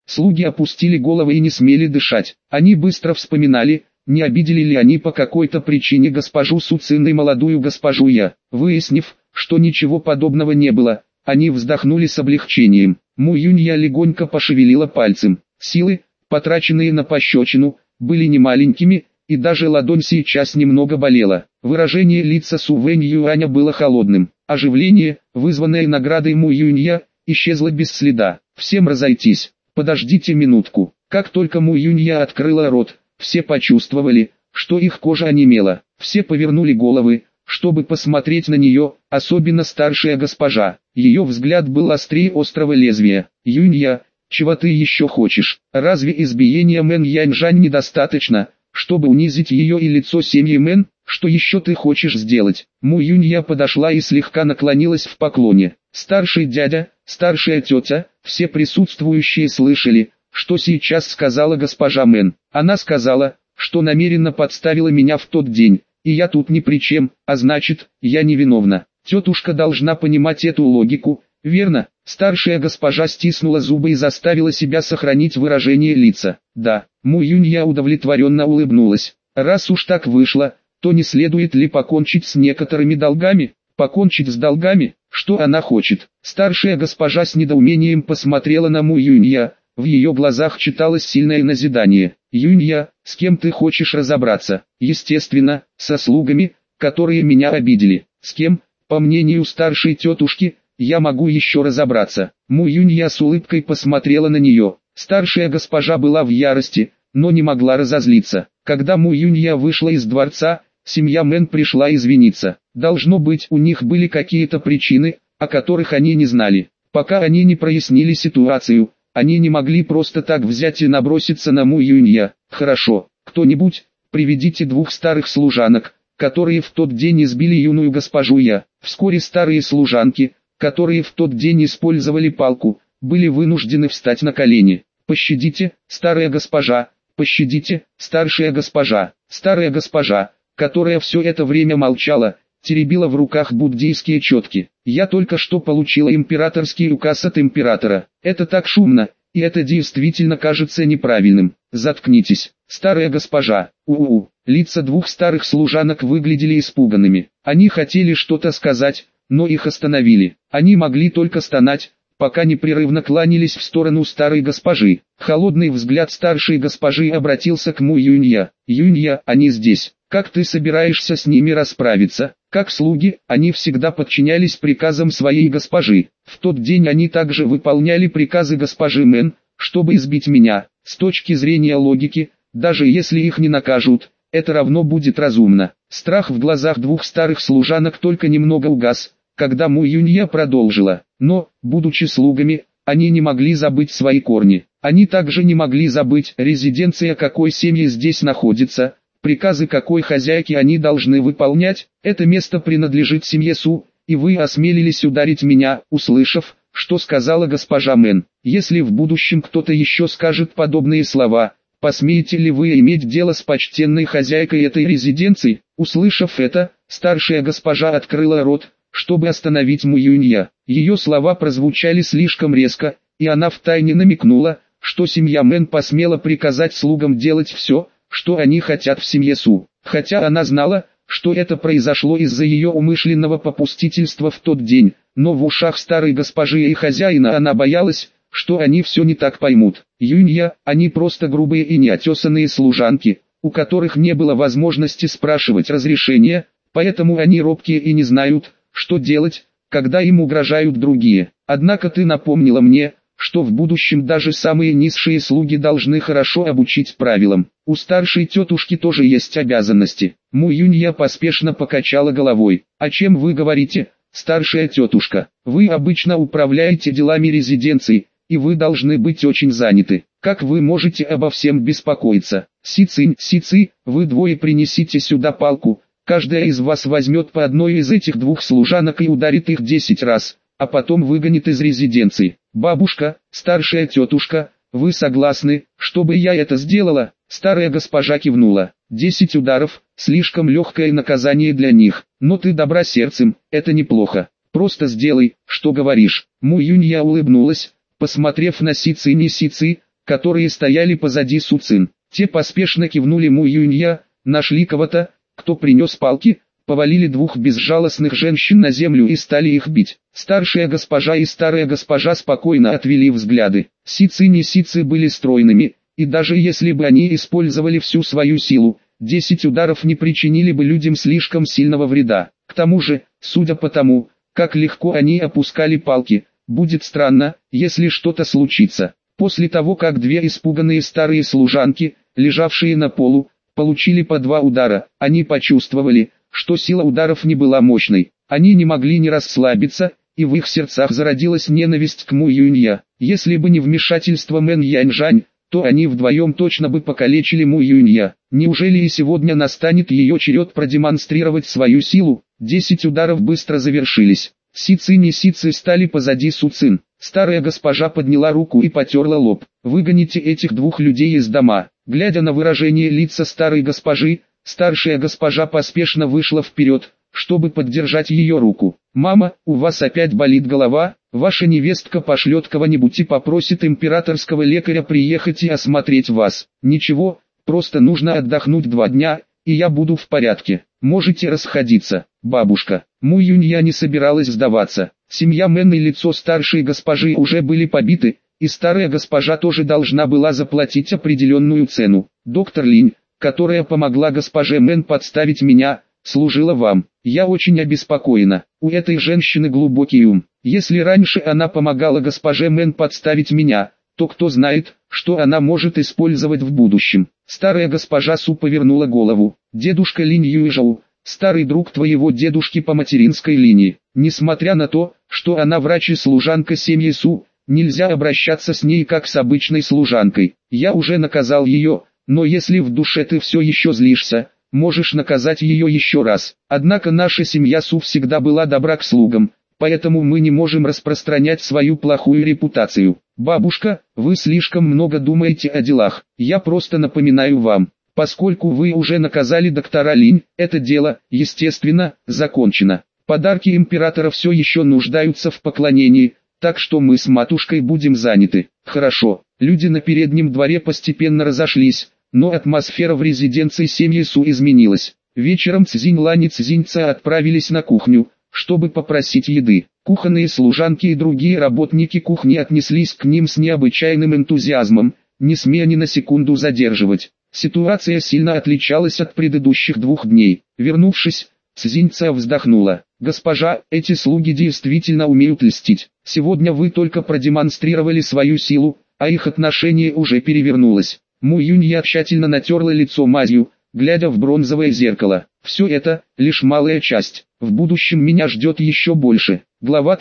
Слуги опустили головы и не смели дышать. Они быстро вспоминали, не обидели ли они по какой-то причине госпожу Суцин и молодую госпожу Я. Выяснив, что ничего подобного не было, они вздохнули с облегчением. Му Юнья легонько пошевелила пальцем. Силы, потраченные на пощечину, были немаленькими, и даже ладонь сейчас немного болела. Выражение лица Су Вэнь Юаня было холодным. Оживление, вызванное наградой Му Юнья, исчезло без следа. Всем разойтись. Подождите минутку. Как только Му Юнья открыла рот, все почувствовали, что их кожа онемела. Все повернули головы, чтобы посмотреть на нее, особенно старшая госпожа. Ее взгляд был острее острого лезвия. «Юнья, чего ты еще хочешь? Разве избиения Мэн Яньжань недостаточно, чтобы унизить ее и лицо семьи Мэн? Что еще ты хочешь сделать?» Му Юнья подошла и слегка наклонилась в поклоне. Старший дядя, старшая тетя, все присутствующие слышали, что сейчас сказала госпожа Мэн. Она сказала, что намеренно подставила меня в тот день, и я тут ни при чем, а значит, я невиновна. Тетушка должна понимать эту логику, верно? Старшая госпожа стиснула зубы и заставила себя сохранить выражение лица. Да, Му Юнья удовлетворенно улыбнулась. Раз уж так вышло, то не следует ли покончить с некоторыми долгами? Покончить с долгами? Что она хочет? Старшая госпожа с недоумением посмотрела на Му Юнья. В ее глазах читалось сильное назидание. «Юнья, с кем ты хочешь разобраться?» «Естественно, со слугами, которые меня обидели. С кем, по мнению старшей тетушки, я могу еще разобраться?» Му Юнья с улыбкой посмотрела на нее. Старшая госпожа была в ярости, но не могла разозлиться. Когда Му Юнья вышла из дворца, семья Мэн пришла извиниться. Должно быть, у них были какие-то причины, о которых они не знали. Пока они не прояснили ситуацию, они не могли просто так взять и наброситься на Му Юнья. «Хорошо, кто-нибудь, приведите 2 старых служанок, которые в тот день избили юную госпожу Я». Вскоре старые служанки, которые в тот день использовали палку, были вынуждены встать на колени. «Пощадите, старая госпожа, пощадите, старшая госпожа». Старая госпожа, которая все это время молчала, теребила в руках буддийские четки. «Я только что получила императорский указ от императора. Это так шумно, и это действительно кажется неправильным. Заткнитесь, старая госпожа». Лица 2 старых служанок выглядели испуганными. Они хотели что-то сказать, но их остановили. Они могли только стонать, пока непрерывно кланялись в сторону старой госпожи. Холодный взгляд старшей госпожи обратился к Му Юнья. «Юнья, они здесь. Как ты собираешься с ними расправиться?» Как слуги, они всегда подчинялись приказам своей госпожи. В тот день они также выполняли приказы госпожи Мэн, чтобы избить меня. С точки зрения логики, даже если их не накажут, это равно будет разумно. Страх в глазах 2 старых служанок только немного угас, когда Му Юнья продолжила. Но, будучи слугами, они не могли забыть свои корни. Они также не могли забыть, резиденция какой семьи здесь находится. Приказы какой хозяйки они должны выполнять. Это место принадлежит семье Су, и вы осмелились ударить меня, услышав, что сказала госпожа Мэн. Если в будущем кто-то еще скажет подобные слова, посмеете ли вы иметь дело с почтенной хозяйкой этой резиденции? Услышав это, старшая госпожа открыла рот, чтобы остановить Му Юнья. Ее слова прозвучали слишком резко, и она втайне намекнула, что семья Мэн посмела приказать слугам делать все, что они хотят в семье Су. Хотя она знала, что это произошло из-за ее умышленного попустительства в тот день, но в ушах старой госпожи и хозяина она боялась, что они все не так поймут. Юнья, они просто грубые и неотесанные служанки, у которых не было возможности спрашивать разрешения, поэтому они робкие и не знают, что делать, когда им угрожают другие. Однако ты напомнила мне, что в будущем даже самые низшие слуги должны хорошо обучить правилам. У старшей тетушки тоже есть обязанности. Му Юнья поспешно покачала головой. «О чем вы говорите, старшая тетушка? Вы обычно управляете делами резиденции, и вы должны быть очень заняты. Как вы можете обо всем беспокоиться? Си-ци, вы 2 принесите сюда палку, каждая из вас возьмет по одной из этих 2 служанок и ударит их 10 раз, а потом выгонит из резиденции. Бабушка, старшая тетушка, вы согласны, чтобы я это сделала?» Старая госпожа кивнула. 10 ударов, слишком легкое наказание для них, но ты добра сердцем, это неплохо. Просто сделай, что говоришь. Му Юнья улыбнулась, посмотрев на Си-ци, которые стояли позади Суцин. Те поспешно кивнули Му Юнья, нашли кого-то, кто принес палки, повалили двух безжалостных женщин на землю и стали их бить. Старшая госпожа и старая госпожа спокойно отвели взгляды. Сицинь и Сицы были стройными, и даже если бы они использовали всю свою силу, 10 ударов не причинили бы людям слишком сильного вреда. К тому же, судя по тому, как легко они опускали палки, будет странно, если что-то случится. После того, как две испуганные старые служанки, лежавшие на полу, получили по 2 удара, они почувствовали, что сила ударов не была мощной. Они не могли не расслабиться, и в их сердцах зародилась ненависть к Му Юнья. Если бы не вмешательство Мэн Яньжань, то они вдвоем точно бы покалечили Му Юнья. Неужели и сегодня настанет ее черед продемонстрировать свою силу? 10 ударов быстро завершились. Сицинь и Сицы стали позади Суцин. Старая госпожа подняла руку и потерла лоб. «Выгоните этих двух людей из дома». Глядя на выражение лица старой госпожи, старшая госпожа поспешно вышла вперед, чтобы поддержать ее руку. «Мама, у вас опять болит голова? Ваша невестка пошлет кого-нибудь и попросит императорского лекаря приехать и осмотреть вас. Ничего, просто нужно отдохнуть 2 дня, и я буду в порядке. Можете расходиться, бабушка». Му Юнья не собиралась сдаваться. Семья Мэн и лицо старшей госпожи уже были побиты, и старая госпожа тоже должна была заплатить определенную цену. «Доктор Линь, которая помогла госпоже Мэн подставить меня, служила вам. Я очень обеспокоена. У этой женщины глубокий ум. Если раньше она помогала госпоже Мэн подставить меня, то кто знает, что она может использовать в будущем». Старая госпожа Су повернула голову. «Дедушка Линь Юйжоу, старый друг твоего дедушки по материнской линии. Несмотря на то, что она врач и служанка семьи Су, нельзя обращаться с ней как с обычной служанкой. Я уже наказал ее, но если в душе ты все еще злишься, можешь наказать ее еще раз. Однако наша семья Су всегда была добра к слугам, поэтому мы не можем распространять свою плохую репутацию. Бабушка, вы слишком много думаете о делах. Я просто напоминаю вам, поскольку вы уже наказали доктора Линь, это дело, естественно, закончено. Подарки императора все еще нуждаются в поклонении, так что мы с матушкой будем заняты». Хорошо, люди на переднем дворе постепенно разошлись, но атмосфера в резиденции семьи Су изменилась. Вечером Цзинь Лань и Цзинь Ца отправились на кухню, чтобы попросить еды. Кухонные служанки и другие работники кухни отнеслись к ним с необычайным энтузиазмом, не смея ни на секунду задерживать. Ситуация сильно отличалась от предыдущих 2 дней. Вернувшись, Цзинь Ца вздохнула. «Госпожа, эти слуги действительно умеют льстить. Сегодня вы только продемонстрировали свою силу, а их отношение уже перевернулось». Му Юнья тщательно натерла лицо мазью, глядя в бронзовое зеркало. «Все это — лишь малая часть. В будущем меня ждет еще больше». Глава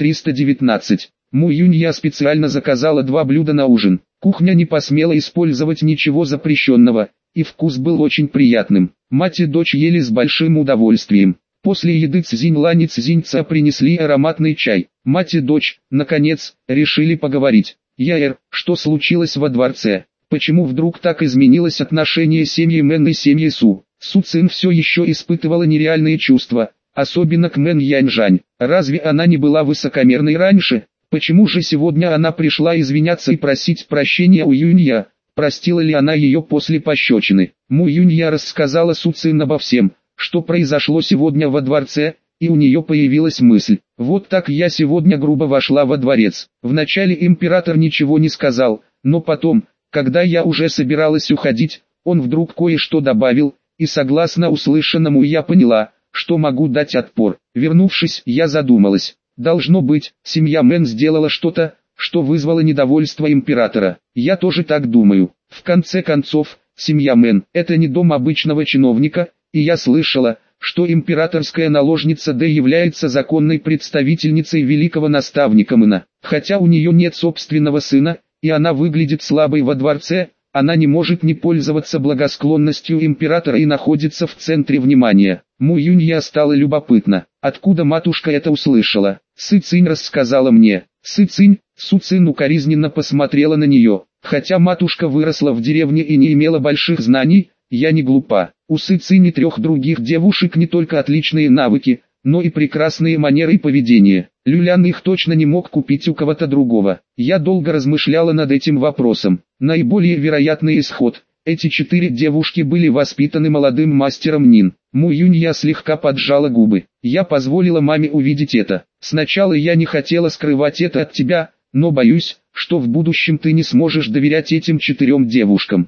319. Му Юнья специально заказала 2 блюда на ужин. Кухня не посмела использовать ничего запрещенного, и вкус был очень приятным. Мать и дочь ели с большим удовольствием. После еды Цзинь Лань и Цзинь Ца принесли ароматный чай. Мать и дочь, наконец, решили поговорить. «Яэр, что случилось во дворце? Почему вдруг так изменилось отношение семьи Мэн и семьи Су?» Су Цин все еще испытывала нереальные чувства, особенно к Мэн Яньжань. Разве она не была высокомерной раньше? Почему же сегодня она пришла извиняться и просить прощения у Юнья? Простила ли она ее после пощечины? Му Юнья рассказала Су Цин обо всем, что произошло сегодня во дворце, и у нее появилась мысль. «Вот так я сегодня грубо вошла во дворец. Вначале император ничего не сказал, но потом, когда я уже собиралась уходить, он вдруг кое-что добавил, и согласно услышанному я поняла, что могу дать отпор. Вернувшись, я задумалась. Должно быть, семья Мэн сделала что-то, что вызвало недовольство императора. Я тоже так думаю. В конце концов, семья Мэн – это не дом обычного чиновника, и я слышала, что императорская наложница Дэ является законной представительницей великого наставника Мэна. Хотя у нее нет собственного сына, и она выглядит слабой во дворце, она не может не пользоваться благосклонностью императора и находится в центре внимания». Му Юнья стало любопытно, откуда матушка это услышала. Сы Цинь рассказала мне. Сы Цинь, Су Цин укоризненно посмотрела на нее. Хотя матушка выросла в деревне и не имела больших знаний, я не глупа. У Сы Цинь и 3 других девушек не только отличные навыки, но и прекрасные манеры и поведение. Люлян их точно не мог купить у кого-то другого. Я долго размышляла над этим вопросом. Наиболее вероятный исход. Эти 4 девушки были воспитаны молодым мастером Нин. Му Юнья слегка поджала губы. Я позволила маме увидеть это. Сначала я не хотела скрывать это от тебя, но боюсь, что в будущем ты не сможешь доверять этим 4 девушкам.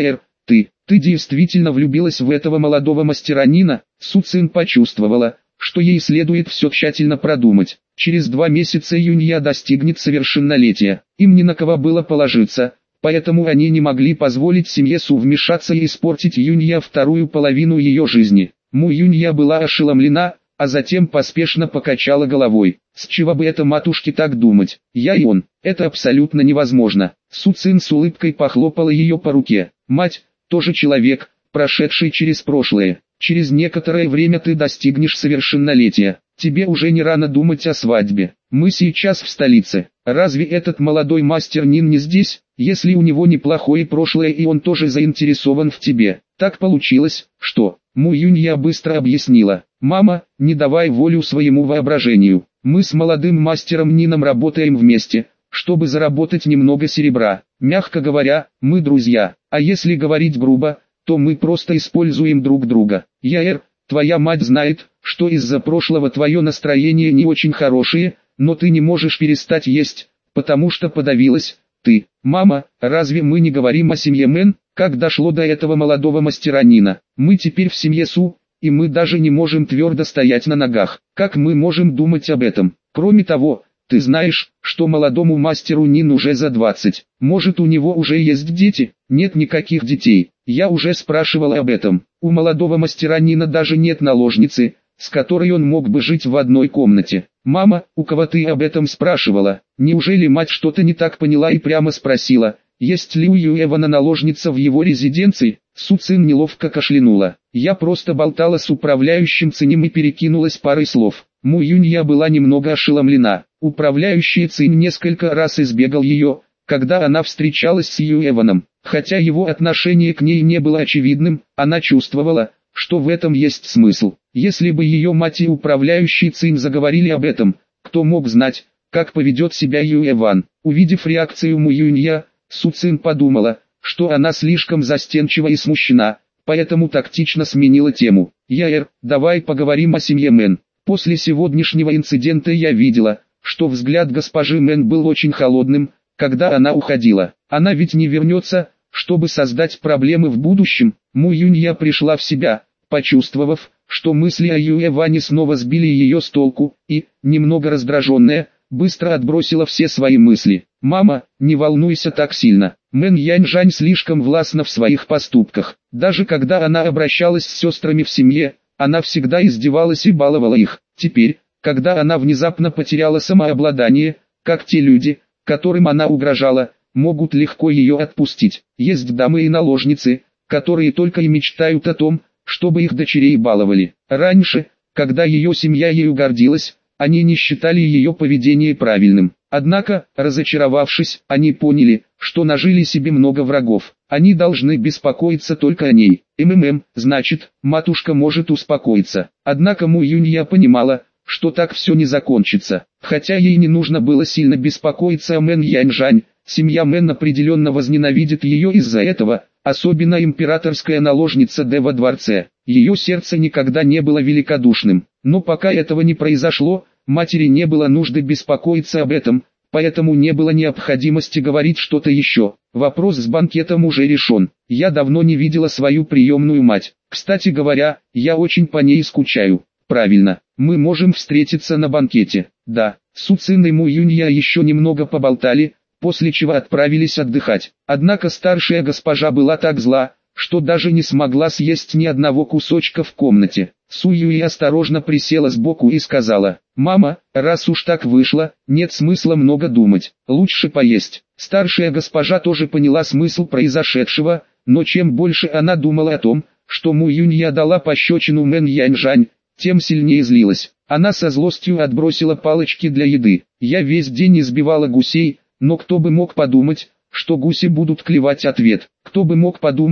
Ты действительно влюбилась в этого молодого мастера Нина? Су Цин почувствовала, что ей следует все тщательно продумать. Через 2 месяца Юнья достигнет совершеннолетия. Им ни на кого было положиться, поэтому они не могли позволить семье Су вмешаться и испортить Юнья вторую половину ее жизни. Му Юнья была ошеломлена, а затем поспешно покачала головой. С чего бы это матушке так думать? Я и он. Это абсолютно невозможно. Су Цин с улыбкой похлопала ее по руке. Мать, тоже человек, прошедший через прошлое. Через некоторое время ты достигнешь совершеннолетия. Тебе уже не рано думать о свадьбе. Мы сейчас в столице. Разве этот молодой мастер Нин не здесь? Если у него неплохое прошлое и он тоже заинтересован в тебе. Так получилось, что... Му Юнья быстро объяснила. Мама, не давай волю своему воображению. Мы с молодым мастером Нином работаем вместе, чтобы заработать немного серебра. Мягко говоря, мы друзья. А если говорить грубо, то мы просто используем друг друга. Твоя мать знает, что из-за прошлого твое настроение не очень хорошее, но ты не можешь перестать есть, потому что подавилась. Мама, разве мы не говорим о семье Мэн? Как дошло до этого молодого мастера Нина? Мы теперь в семье Су, и мы даже не можем твердо стоять на ногах. Как мы можем думать об этом? Кроме того, ты знаешь, что молодому мастеру Нин уже за 20. Может, у него уже есть дети? Нет никаких детей. Я уже спрашивал об этом. У молодого мастера Нина даже нет наложницы, с которой он мог бы жить в одной комнате. Мама, у кого ты об этом спрашивала? Неужели мать что-то не так поняла и прямо спросила, есть ли у Юэвана наложница в его резиденции? Су Цин неловко кашлянула. Я просто болтала с управляющим Цинем и перекинулась парой слов. Му Юнья была немного ошеломлена. Управляющий Цинь несколько раз избегал ее, когда она встречалась с Юэваном. Хотя его отношение к ней не было очевидным, она чувствовала, что в этом есть смысл. Если бы ее мать и управляющий Цинь заговорили об этом, кто мог знать, как поведет себя Юэван. Увидев реакцию Му Юнья, Су Цин подумала, что она слишком застенчива и смущена, поэтому тактично сменила тему. Давай поговорим о семье Мэн. После сегодняшнего инцидента я видела, что взгляд госпожи Мэн был очень холодным, когда она уходила. Она ведь не вернется, чтобы создать проблемы в будущем. Му Юнья пришла в себя, почувствовав, что мысли о Юэване снова сбили ее с толку, и, немного раздраженная, быстро отбросила все свои мысли. «Мама, не волнуйся так сильно. Мэн Яньжань слишком властна в своих поступках. Даже когда она обращалась с сестрами в семье, она всегда издевалась и баловала их. Теперь, когда она внезапно потеряла самообладание, как те люди, которым она угрожала, могут легко ее отпустить. Есть дамы и наложницы, которые только и мечтают о том, чтобы их дочерей баловали. Раньше, когда ее семья ею гордилась, они не считали ее поведение правильным. Однако, разочаровавшись, они поняли, что нажили себе много врагов. Они должны беспокоиться только о ней. Значит, матушка может успокоиться. Однако Му Юнья понимала, что так все не закончится. Хотя ей не нужно было сильно беспокоиться о Мэн Яньжань, семья Мэн определенно возненавидит ее из-за этого, особенно императорская наложница Дэ во дворце. Ее сердце никогда не было великодушным. Но пока этого не произошло, матери не было нужды беспокоиться об этом, поэтому не было необходимости говорить что-то еще. Вопрос с банкетом уже решен. Я давно не видела свою приемную мать. Кстати говоря, я очень по ней скучаю. Правильно, мы можем встретиться на банкете. Да, Су Цин и Му Юнья еще немного поболтали, после чего отправились отдыхать. Однако старшая госпожа была так зла, что даже не смогла съесть ни одного кусочка в комнате. Су Юй осторожно присела сбоку и сказала: «Мама, раз уж так вышло, нет смысла много думать, лучше поесть». Старшая госпожа тоже поняла смысл произошедшего, но чем больше она думала о том, что Му Юнья дала пощечину Мэн Яньжань, тем сильнее злилась. Она со злостью отбросила палочки для еды. Я весь день избивала гусей, но кто бы мог подумать, что гуси будут клевать ответ. Кто бы мог подумать,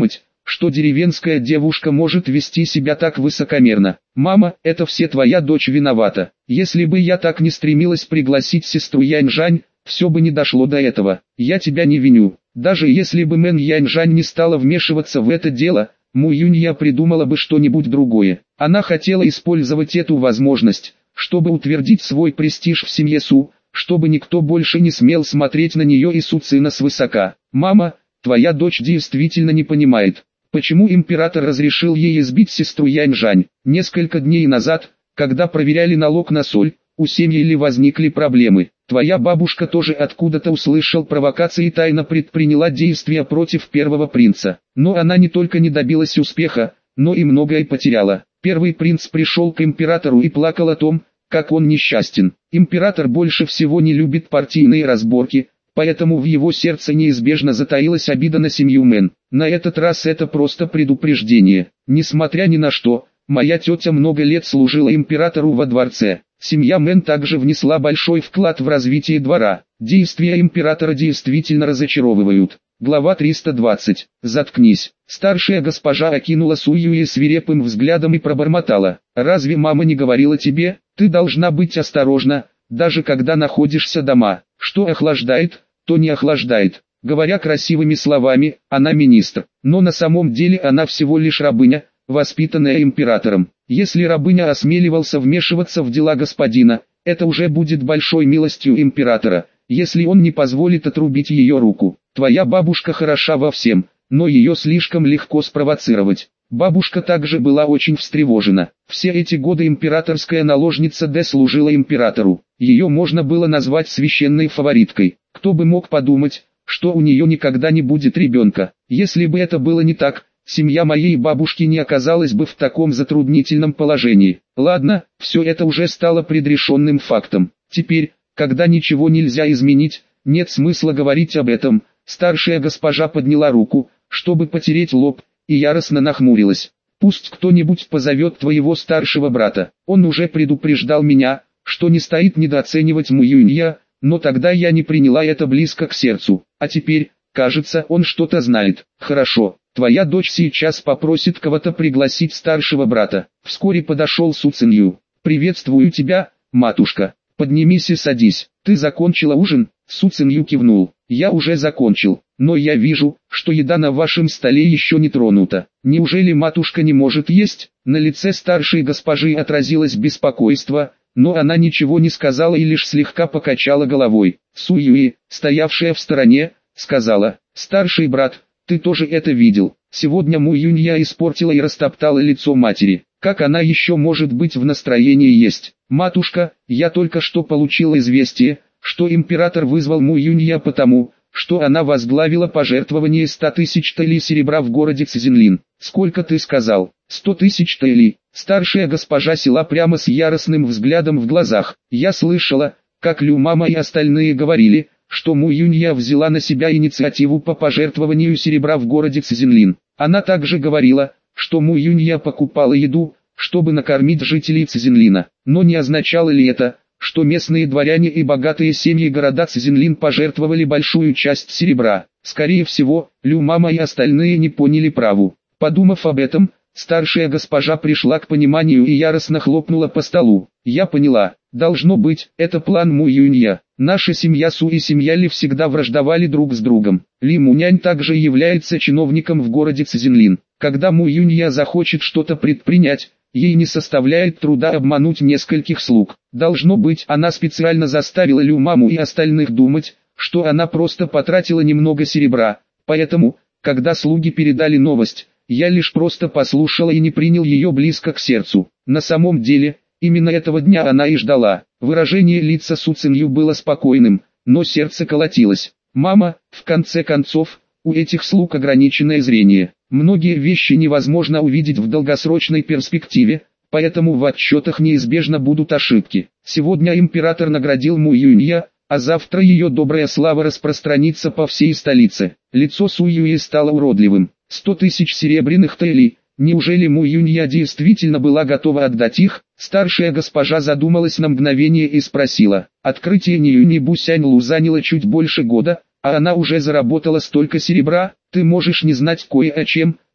что деревенская девушка может вести себя так высокомерно. Мама, это все твоя дочь виновата. Если бы я так не стремилась пригласить сестру Яньжань, все бы не дошло до этого. Я тебя не виню. Даже если бы Мэн Яньжань не стала вмешиваться в это дело, Му Юнья придумала бы что-нибудь другое. Она хотела использовать эту возможность, чтобы утвердить свой престиж в семье Су, чтобы никто больше не смел смотреть на нее и Су Цина свысока. Мама, твоя дочь действительно не понимает, почему император разрешил ей избить сестру Яньжань. Несколько дней назад, когда проверяли налог на соль, у семьи Ли возникли проблемы. Твоя бабушка тоже откуда-то услышал провокации и тайно предприняла действия против первого принца. Но она не только не добилась успеха, но и многое потеряла. Первый принц пришел к императору и плакал о том, как он несчастен. Император больше всего не любит партийные разборки, поэтому в его сердце неизбежно затаилась обида на семью Мэн. На этот раз это просто предупреждение. Несмотря ни на что, моя тетя много лет служила императору во дворце. Семья Мэн также внесла большой вклад в развитие двора. Действия императора действительно разочаровывают. Глава 320. Заткнись. Старшая госпожа окинула Су Юи свирепым взглядом и пробормотала. Разве мама не говорила тебе, ты должна быть осторожна, даже когда находишься дома. Что охлаждает, то не охлаждает. Говоря красивыми словами, она министр. Но на самом деле она всего лишь рабыня, воспитанная императором. Если рабыня осмеливался вмешиваться в дела господина, это уже будет большой милостью императора, если он не позволит отрубить ее руку. Твоя бабушка хороша во всем, но ее слишком легко спровоцировать. Бабушка также была очень встревожена. Все эти годы императорская наложница Дэ служила императору. Ее можно было назвать священной фавориткой. Кто бы мог подумать, что у нее никогда не будет ребенка. Если бы это было не так, семья моей бабушки не оказалась бы в таком затруднительном положении. Ладно, все это уже стало предрешенным фактом. Теперь, когда ничего нельзя изменить, нет смысла говорить об этом. Старшая госпожа подняла руку, чтобы потереть лоб, и яростно нахмурилась. Пусть кто-нибудь позовет твоего старшего брата. Он уже предупреждал меня, что не стоит недооценивать Му Юнья, но тогда я не приняла это близко к сердцу. А теперь, кажется, он что-то знает. Хорошо, твоя дочь сейчас попросит кого-то пригласить старшего брата. Вскоре подошел Су Цинью. Приветствую тебя, матушка. Поднимись и садись. Ты закончила ужин? Су Цинью кивнул. Я уже закончил, но я вижу, что еда на вашем столе еще не тронута. Неужели матушка не может есть? На лице старшей госпожи отразилось беспокойство, но она ничего не сказала и лишь слегка покачала головой. Су Юи, стоявшая в стороне, сказала: старший брат, ты тоже это видел. Сегодня Му Юнья испортила и растоптала лицо матери. Как она еще может быть в настроении есть? Матушка, я только что получил известие, что император вызвал Му Юнья потому, что она возглавила пожертвование 100 тысяч тэйлей серебра в городе Цзинлин. Сколько ты сказал? 100 тысяч тэйлей. Старшая госпожа села прямо с яростным взглядом в глазах. Я слышала, как Лю Мама и остальные говорили, что Му Юнья взяла на себя инициативу по пожертвованию серебра в городе Цзинлин. Она также говорила, что Му Юнья покупала еду, чтобы накормить жителей Цзинлина. Но не означало ли это, что местные дворяне и богатые семьи города Цзинлин пожертвовали большую часть серебра? Скорее всего, Лю Мама и остальные не поняли праву. Подумав об этом, старшая госпожа пришла к пониманию и яростно хлопнула по столу. Я поняла, должно быть, это план Му Юнья. Наша семья Су и семья Ли всегда враждовали друг с другом. Ли Мунянь также является чиновником в городе Цзинлин. Когда Му Юнья захочет что-то предпринять, ей не составляет труда обмануть нескольких слуг. Должно быть, она специально заставила Лю Маму и остальных думать, что она просто потратила немного серебра. Поэтому, когда слуги передали новость, я лишь просто послушала и не принял ее близко к сердцу. На самом деле, именно этого дня она и ждала. Выражение лица Су Цинью было спокойным, но сердце колотилось. «Мама, в конце концов, у этих слуг ограниченное зрение. Многие вещи невозможно увидеть в долгосрочной перспективе, поэтому в отчетах неизбежно будут ошибки. Сегодня император наградил Му Юнья, а завтра ее добрая слава распространится по всей столице». Лицо Су Юи стало уродливым. 100 тысяч серебряных тэйлей. Неужели Му Юнья действительно была готова отдать их? Старшая госпожа задумалась на мгновение и спросила. Открытие Ньюни Бусяньлу заняло чуть больше года, а она уже заработала столько серебра. Ты можешь не знать кое о чем,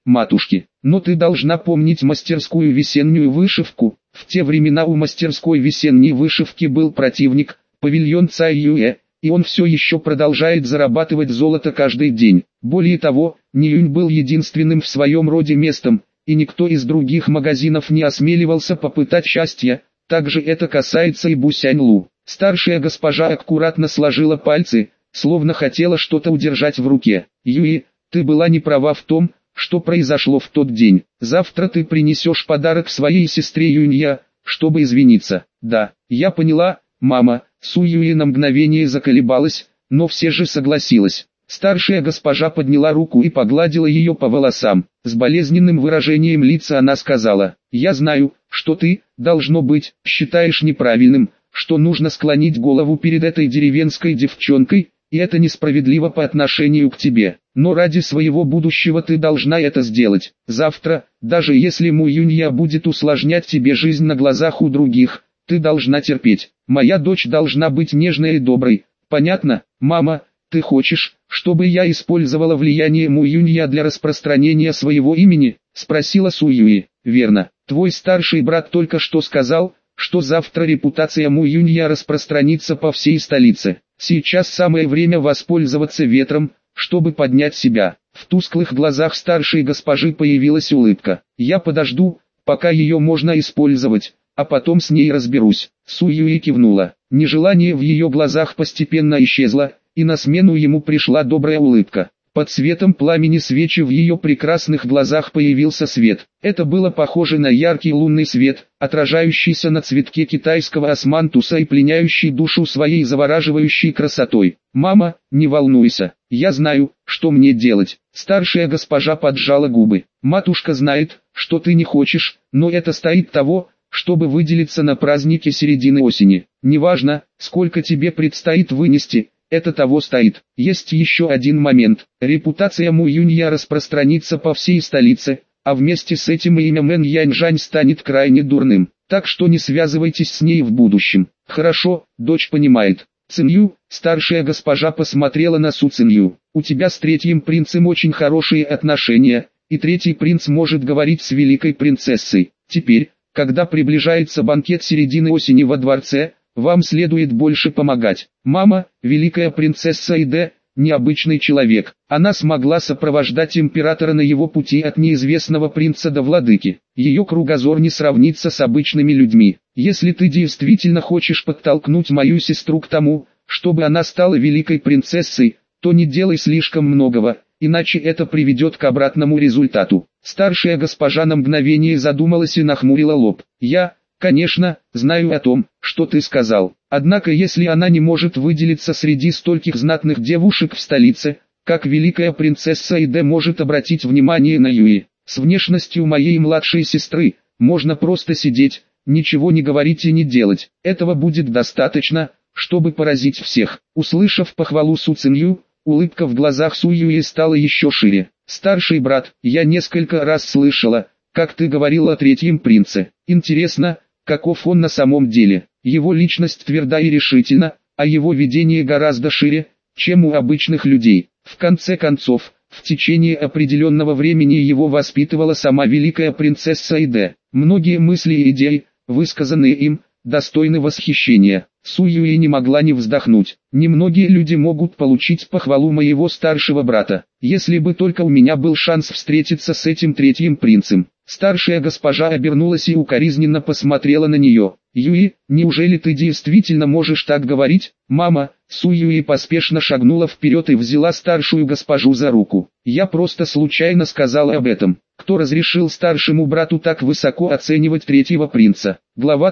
матушки. Но ты должна помнить мастерскую весеннюю вышивку. В те времена у мастерской весенней вышивки был противник, павильон Цай Юэ, и он все еще продолжает зарабатывать золото каждый день. Более того, Ниюнь был единственным в своем роде местом, и никто из других магазинов не осмеливался попытать счастья. Также это касается и Бусяньлу. Старшая госпожа аккуратно сложила пальцы, словно хотела что-то удержать в руке. Юи, ты была не права в том, что произошло в тот день. Завтра ты принесешь подарок своей сестре Юнья, чтобы извиниться. Да, я поняла, мама. Су Юи на мгновение заколебалась, но все же согласилась. Старшая госпожа подняла руку и погладила ее по волосам. С болезненным выражением лица она сказала: «Я знаю, что ты, должно быть, считаешь неправильным, что нужно склонить голову перед этой деревенской девчонкой, и это несправедливо по отношению к тебе. Но ради своего будущего ты должна это сделать. Завтра, даже если Му Юнья будет усложнять тебе жизнь на глазах у других, ты должна терпеть. Моя дочь должна быть нежной и доброй. Понятно, мама? Ты хочешь, чтобы я использовала влияние Му Юнья для распространения своего имени?» — спросила Су Юи. «Верно. Твой старший брат только что сказал, что завтра репутация Му Юнья распространится по всей столице. Сейчас самое время воспользоваться ветром, чтобы поднять себя». В тусклых глазах старшей госпожи появилась улыбка. «Я подожду, пока ее можно использовать, а потом с ней разберусь». Су Юи кивнула. Нежелание в ее глазах постепенно исчезло, и на смену ему пришла добрая улыбка. Под светом пламени свечи в ее прекрасных глазах появился свет. Это было похоже на яркий лунный свет, отражающийся на цветке китайского османтуса и пленяющий душу своей завораживающей красотой. «Мама, не волнуйся, я знаю, что мне делать». Старшая госпожа поджала губы. «Матушка знает, что ты не хочешь, но это стоит того, чтобы выделиться на празднике середины осени. Неважно, сколько тебе предстоит вынести, это того стоит. Есть еще один момент. Репутация Му Юнья распространится по всей столице, а вместе с этим и имя Мэн Яньжань станет крайне дурным. Так что не связывайтесь с ней в будущем». «Хорошо, дочь понимает». Цинью, старшая госпожа посмотрела на Су Цинью. «У тебя с третьим принцем очень хорошие отношения, и третий принц может говорить с великой принцессой. Теперь, когда приближается банкет середины осени во дворце, вам следует больше помогать. Мама, великая принцесса Иде, необычный человек. Она смогла сопровождать императора на его пути от неизвестного принца до владыки. Ее кругозор не сравнится с обычными людьми. Если ты действительно хочешь подтолкнуть мою сестру к тому, чтобы она стала великой принцессой, то не делай слишком многого, иначе это приведет к обратному результату». Старшая госпожа на мгновение задумалась и нахмурила лоб. «Я, конечно, знаю о том, что ты сказал. Однако если она не может выделиться среди стольких знатных девушек в столице, как великая принцесса Иде может обратить внимание на Юи? С внешностью моей младшей сестры, можно просто сидеть, ничего не говорить и не делать. Этого будет достаточно, чтобы поразить всех». Услышав похвалу Су Цинью, улыбка в глазах Су Юи стала еще шире. «Старший брат, я несколько раз слышала, как ты говорил о третьем принце. Интересно, каков он на самом деле? Его личность тверда и решительна, а его видение гораздо шире, чем у обычных людей. В конце концов, в течение определенного времени его воспитывала сама великая принцесса Иде. Многие мысли и идеи, высказанные им, достойны восхищения». Су Юи не могла не вздохнуть. «Немногие люди могут получить похвалу моего старшего брата. Если бы только у меня был шанс встретиться с этим третьим принцем». Старшая госпожа обернулась и укоризненно посмотрела на нее. «Юи, неужели ты действительно можешь так говорить?» «Мама», Су Юи поспешно шагнула вперед и взяла старшую госпожу за руку. «Я просто случайно сказала об этом. Кто разрешил старшему брату так высоко оценивать третьего принца?» Глава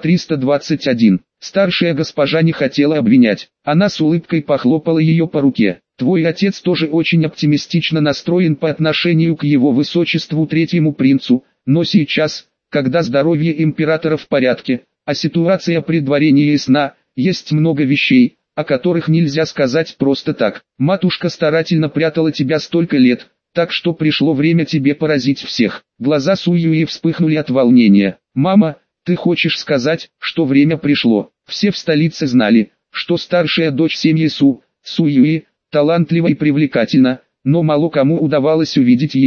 321. Старшая госпожа не хотела обвинять. Она с улыбкой похлопала ее по руке. «Твой отец тоже очень оптимистично настроен по отношению к его высочеству третьему принцу, но сейчас, когда здоровье императора в порядке, а ситуация при дворе не ясна, есть много вещей, о которых нельзя сказать просто так. Матушка старательно прятала тебя столько лет, так что пришло время тебе поразить всех». Глаза Су Юи вспыхнули от волнения. «Мама, ты хочешь сказать, что время пришло?» Все в столице знали, что старшая дочь семьи Су Юи, талантлива и привлекательна, но мало кому удавалось увидеть ее.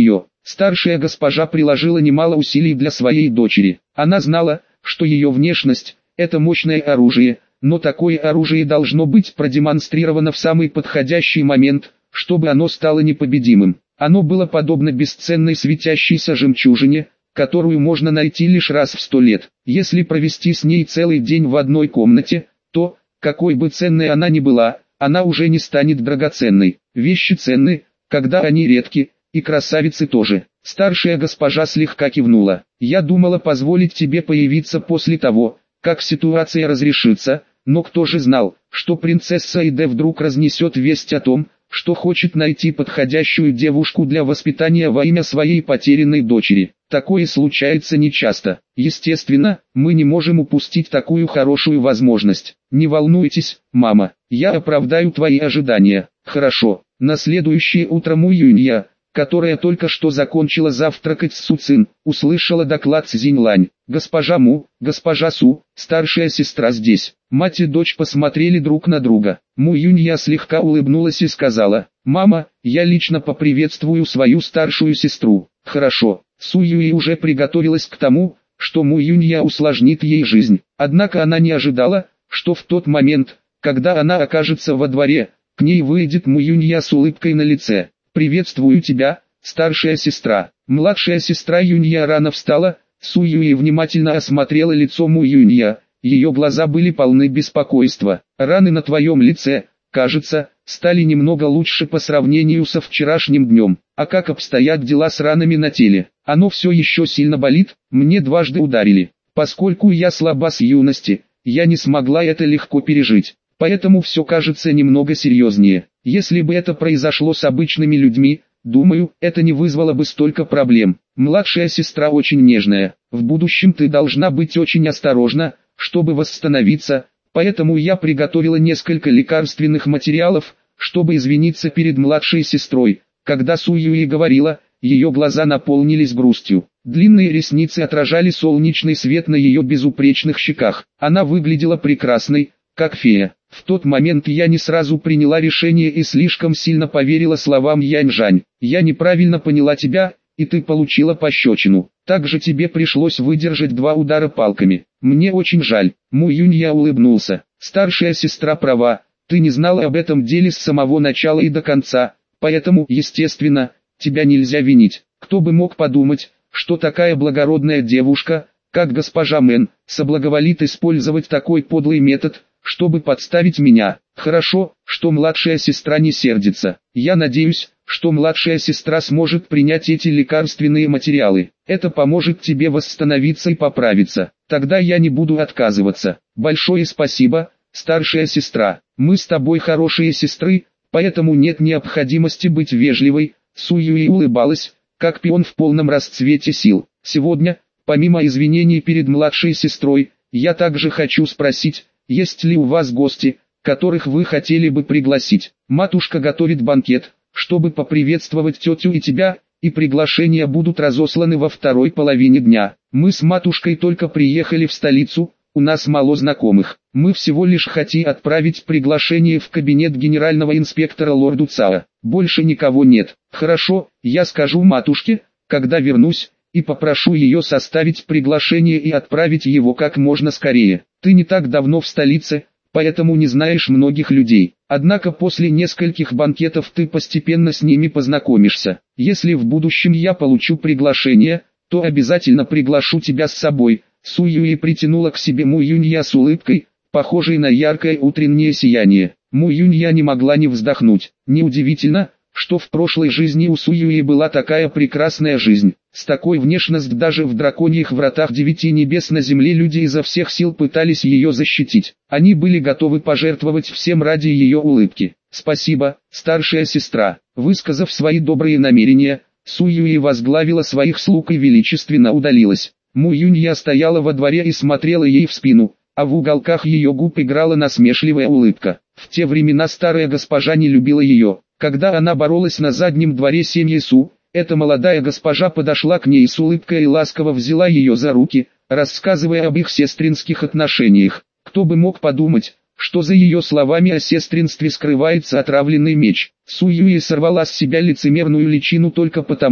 Старшая госпожа приложила немало усилий для своей дочери. Она знала, что ее внешность – это мощное оружие, но такое оружие должно быть продемонстрировано в самый подходящий момент, чтобы оно стало непобедимым. Оно было подобно бесценной светящейся жемчужине, которую можно найти лишь раз в 100 лет. Если провести с ней целый день в одной комнате, то, какой бы ценной она ни была, она уже не станет драгоценной. Вещи ценны, когда они редки, и красавицы тоже. Старшая госпожа слегка кивнула. Я думала позволить тебе появиться после того, как ситуация разрешится, но кто же знал, что принцесса Иде вдруг разнесет весть о том, что хочет найти подходящую девушку для воспитания во имя своей потерянной дочери. Такое случается нечасто. Естественно, мы не можем упустить такую хорошую возможность. Не волнуйтесь, мама, я оправдаю твои ожидания. Хорошо. На следующее утро Му Юнья, которая только что закончила завтракать с Су Цин, услышала доклад Цзиньлань. «Госпожа Му, госпожа Су, старшая сестра здесь». Мать и дочь посмотрели друг на друга. Му Юнья слегка улыбнулась и сказала: «Мама, я лично поприветствую свою старшую сестру». «Хорошо». Су Юи уже приготовилась к тому, что Му Юнья усложнит ей жизнь. Однако она не ожидала, что в тот момент, когда она окажется во дворе, к ней выйдет Му Юнья с улыбкой на лице. «Приветствую тебя, старшая сестра». Младшая сестра Юнья рано встала. Су Юи внимательно осмотрела лицо Му Юнья. Ее глаза были полны беспокойства. «Раны на твоем лице, кажется, стали немного лучше по сравнению со вчерашним днем. А как обстоят дела с ранами на теле? Оно все еще сильно болит, мне дважды ударили. Поскольку я слаба с юности, я не смогла это легко пережить. Поэтому все кажется немного серьезнее. Если бы это произошло с обычными людьми, думаю, это не вызвало бы столько проблем. Младшая сестра очень нежная. В будущем ты должна быть очень осторожна, чтобы восстановиться, поэтому я приготовила несколько лекарственных материалов, чтобы извиниться перед младшей сестрой». Когда Су Юи говорила, ее глаза наполнились грустью. Длинные ресницы отражали солнечный свет на ее безупречных щеках. Она выглядела прекрасной, как фея. В тот момент я не сразу приняла решение и слишком сильно поверила словам Янь-Жань. Я неправильно поняла тебя, и ты получила пощечину. Также тебе пришлось выдержать 2 удара палками. Мне очень жаль. Му Юнья улыбнулся. Старшая сестра права, ты не знала об этом деле с самого начала и до конца, поэтому, естественно, тебя нельзя винить. Кто бы мог подумать, что такая благородная девушка, как госпожа Мэн, соблаговолит использовать такой подлый метод, чтобы подставить меня. Хорошо, что младшая сестра не сердится. Я надеюсь, что младшая сестра сможет принять эти лекарственные материалы. Это поможет тебе восстановиться и поправиться. Тогда я не буду отказываться. Большое спасибо, старшая сестра. Мы с тобой хорошие сестры, поэтому нет необходимости быть вежливой. Су Юи улыбалась, как пион в полном расцвете сил. Сегодня, помимо извинений перед младшей сестрой, я также хочу спросить, есть ли у вас гости, которых вы хотели бы пригласить? Матушка готовит банкет, чтобы поприветствовать тетю и тебя, и приглашения будут разосланы во второй половине дня. Мы с матушкой только приехали в столицу, у нас мало знакомых. Мы всего лишь хотим отправить приглашение в кабинет генерального инспектора лорду Цао. Больше никого нет. Хорошо, я скажу матушке, когда вернусь, и попрошу ее составить приглашение и отправить его как можно скорее. Ты не так давно в столице, поэтому не знаешь многих людей. Однако после нескольких банкетов ты постепенно с ними познакомишься. Если в будущем я получу приглашение, то обязательно приглашу тебя с собой. Су Юи притянула к себе Му Юнья с улыбкой, похожей на яркое утреннее сияние. Му Юнья не могла не вздохнуть. Неудивительно, что в прошлой жизни у Су Юи была такая прекрасная жизнь. С такой внешностью даже в драконьих вратах 9 небес на земле люди изо всех сил пытались ее защитить. Они были готовы пожертвовать всем ради ее улыбки. «Спасибо, старшая сестра». Высказав свои добрые намерения, Су Юи возглавила своих слуг и величественно удалилась. Му Юнья стояла во дворе и смотрела ей в спину, а в уголках ее губ играла насмешливая улыбка. В те времена старая госпожа не любила ее. Когда она боролась на заднем дворе семьи Су, эта молодая госпожа подошла к ней с улыбкой и ласково взяла ее за руки, рассказывая об их сестринских отношениях. Кто бы мог подумать, что за ее словами о сестринстве скрывается отравленный меч. Су Юи сорвала с себя лицемерную личину только потому,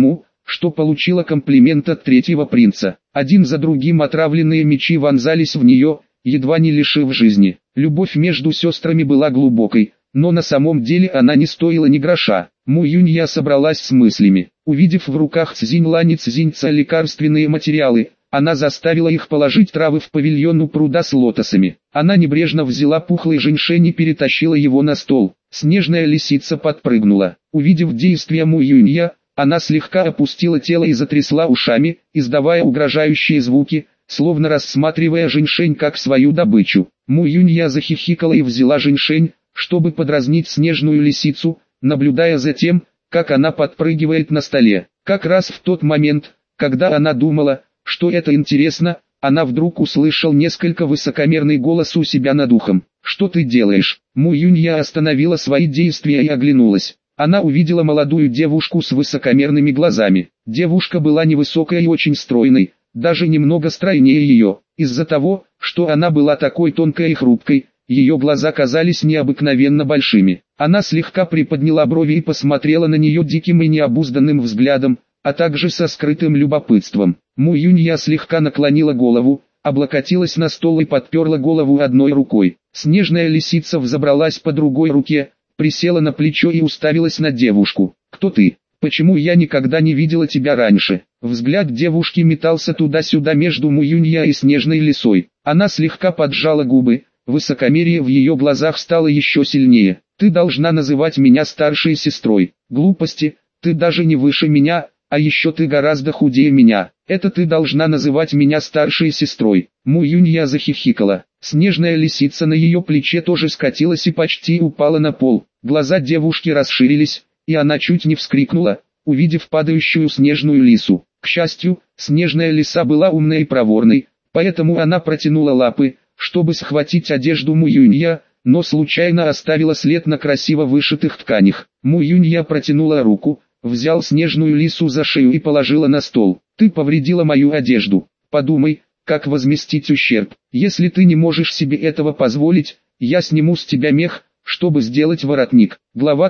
что получила комплимент от третьего принца. Один за другим отравленные мечи вонзались в нее, едва не лишив жизни. Любовь между сестрами была глубокой, но на самом деле она не стоила ни гроша. Му Юнья собралась с мыслями. Увидев в руках Цзиньлань и Цзиньца лекарственные материалы, она заставила их положить травы в павильон у пруда с лотосами. Она небрежно взяла пухлый женьшень и перетащила его на стол. Снежная лисица подпрыгнула. Увидев действия Му Юнья, она слегка опустила тело и затрясла ушами, издавая угрожающие звуки, словно рассматривая женьшень как свою добычу. Му Юнья захихикала и взяла женьшень, чтобы подразнить снежную лисицу, наблюдая за тем, как она подпрыгивает на столе. Как раз в тот момент, когда она думала, что это интересно, она вдруг услышал несколько высокомерный голос у себя над ухом. «Что ты делаешь?» Му Юнья остановила свои действия и оглянулась. Она увидела молодую девушку с высокомерными глазами. Девушка была невысокая и очень стройной, даже немного стройнее ее. Из-за того, что она была такой тонкой и хрупкой, ее глаза казались необыкновенно большими. Она слегка приподняла брови и посмотрела на нее диким и необузданным взглядом, а также со скрытым любопытством. Му Юнья слегка наклонила голову, облокотилась на стол и подперла голову одной рукой. Снежная лисица взобралась по другой руке, присела на плечо и уставилась на девушку. «Кто ты? Почему я никогда не видела тебя раньше?» Взгляд девушки метался туда-сюда между Му Юнья и снежной лисой. Она слегка поджала губы. Высокомерие в ее глазах стало еще сильнее. «Ты должна называть меня старшей сестрой». «Глупости, ты даже не выше меня, а еще ты гораздо худее меня. Это ты должна называть меня старшей сестрой». Му Юнья захихикала. Снежная лисица на ее плече тоже скатилась и почти упала на пол. Глаза девушки расширились, и она чуть не вскрикнула, увидев падающую снежную лису. К счастью, снежная лиса была умной и проворной, поэтому она протянула лапы, чтобы схватить одежду Му Юнья, но случайно оставила след на красиво вышитых тканях. Му Юнья протянула руку, взял снежную лису за шею и положила на стол. «Ты повредила мою одежду. Подумай, как возместить ущерб. Если ты не можешь себе этого позволить, я сниму с тебя мех, чтобы сделать воротник». Глава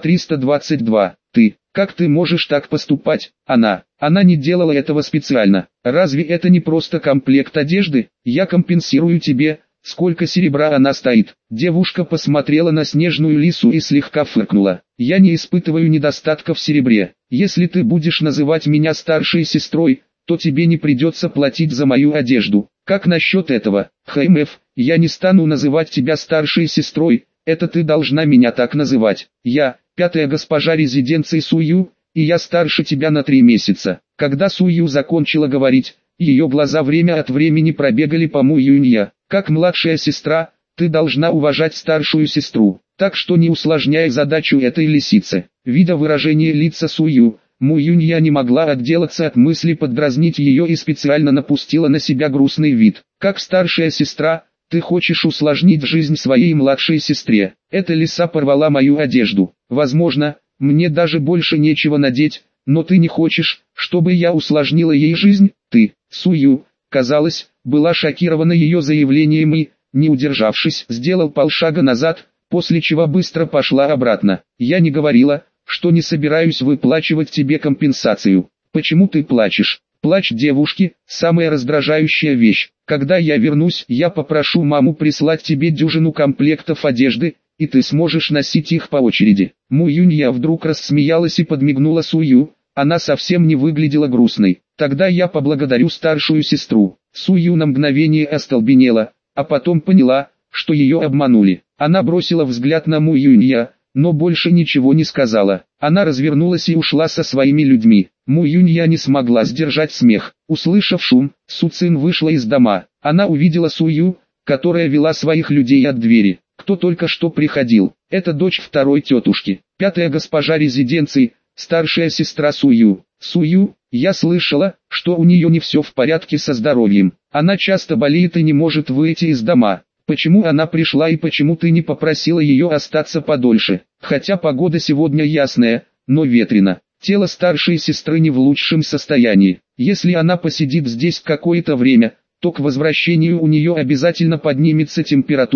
322. Как ты можешь так поступать? Она не делала этого специально. Разве это не просто комплект одежды? Я компенсирую тебе. Сколько серебра она стоит?» Девушка посмотрела на снежную лису и слегка фыркнула. «Я не испытываю недостатка в серебре. Если ты будешь называть меня старшей сестрой, то тебе не придется платить за мою одежду. Как насчет этого? ХМФ, я не стану называть тебя старшей сестрой, это ты должна меня так называть. Я, пятая госпожа резиденции Сую, и я старше тебя на 3 месяца». Когда Сую закончила говорить, ее глаза время от времени пробегали по Му Юнья. «Как младшая сестра, ты должна уважать старшую сестру, так что не усложняй задачу этой лисицы». Видя выражение лица Сую, Му Юнья не могла отделаться от мысли поддразнить ее и специально напустила на себя грустный вид. «Как старшая сестра, ты хочешь усложнить жизнь своей младшей сестре. Эта лиса порвала мою одежду. Возможно, мне даже больше нечего надеть, но ты не хочешь, чтобы я усложнила ей жизнь?» Ты, Сую, казалось, была шокирована ее заявлением и, не удержавшись, сделал полшага назад, после чего быстро пошла обратно. «Я не говорила, что не собираюсь выплачивать тебе компенсацию. Почему ты плачешь?» Плач девушки – самая раздражающая вещь. Когда я вернусь, я попрошу маму прислать тебе дюжину комплектов одежды, и ты сможешь носить их по очереди. Му Юнья вдруг рассмеялась и подмигнула Сую, она совсем не выглядела грустной. «Тогда я поблагодарю старшую сестру». Сую на мгновение остолбенела, а потом поняла, что ее обманули. Она бросила взгляд на Му Юнья, но больше ничего не сказала. Она развернулась и ушла со своими людьми. Му Юнья не смогла сдержать смех. Услышав шум, Су Цин вышла из дома. Она увидела Сую, которая вела своих людей от двери. Кто только что приходил? Это дочь второй тетушки, пятая госпожа резиденции, старшая сестра Сую. Сую, я слышала, что у нее не все в порядке со здоровьем. Она часто болеет и не может выйти из дома. Почему она пришла и почему ты не попросила ее остаться подольше? Хотя погода сегодня ясная, но ветрено. Тело старшей сестры не в лучшем состоянии. Если она посидит здесь какое-то время, то к возвращению у нее обязательно поднимется температура,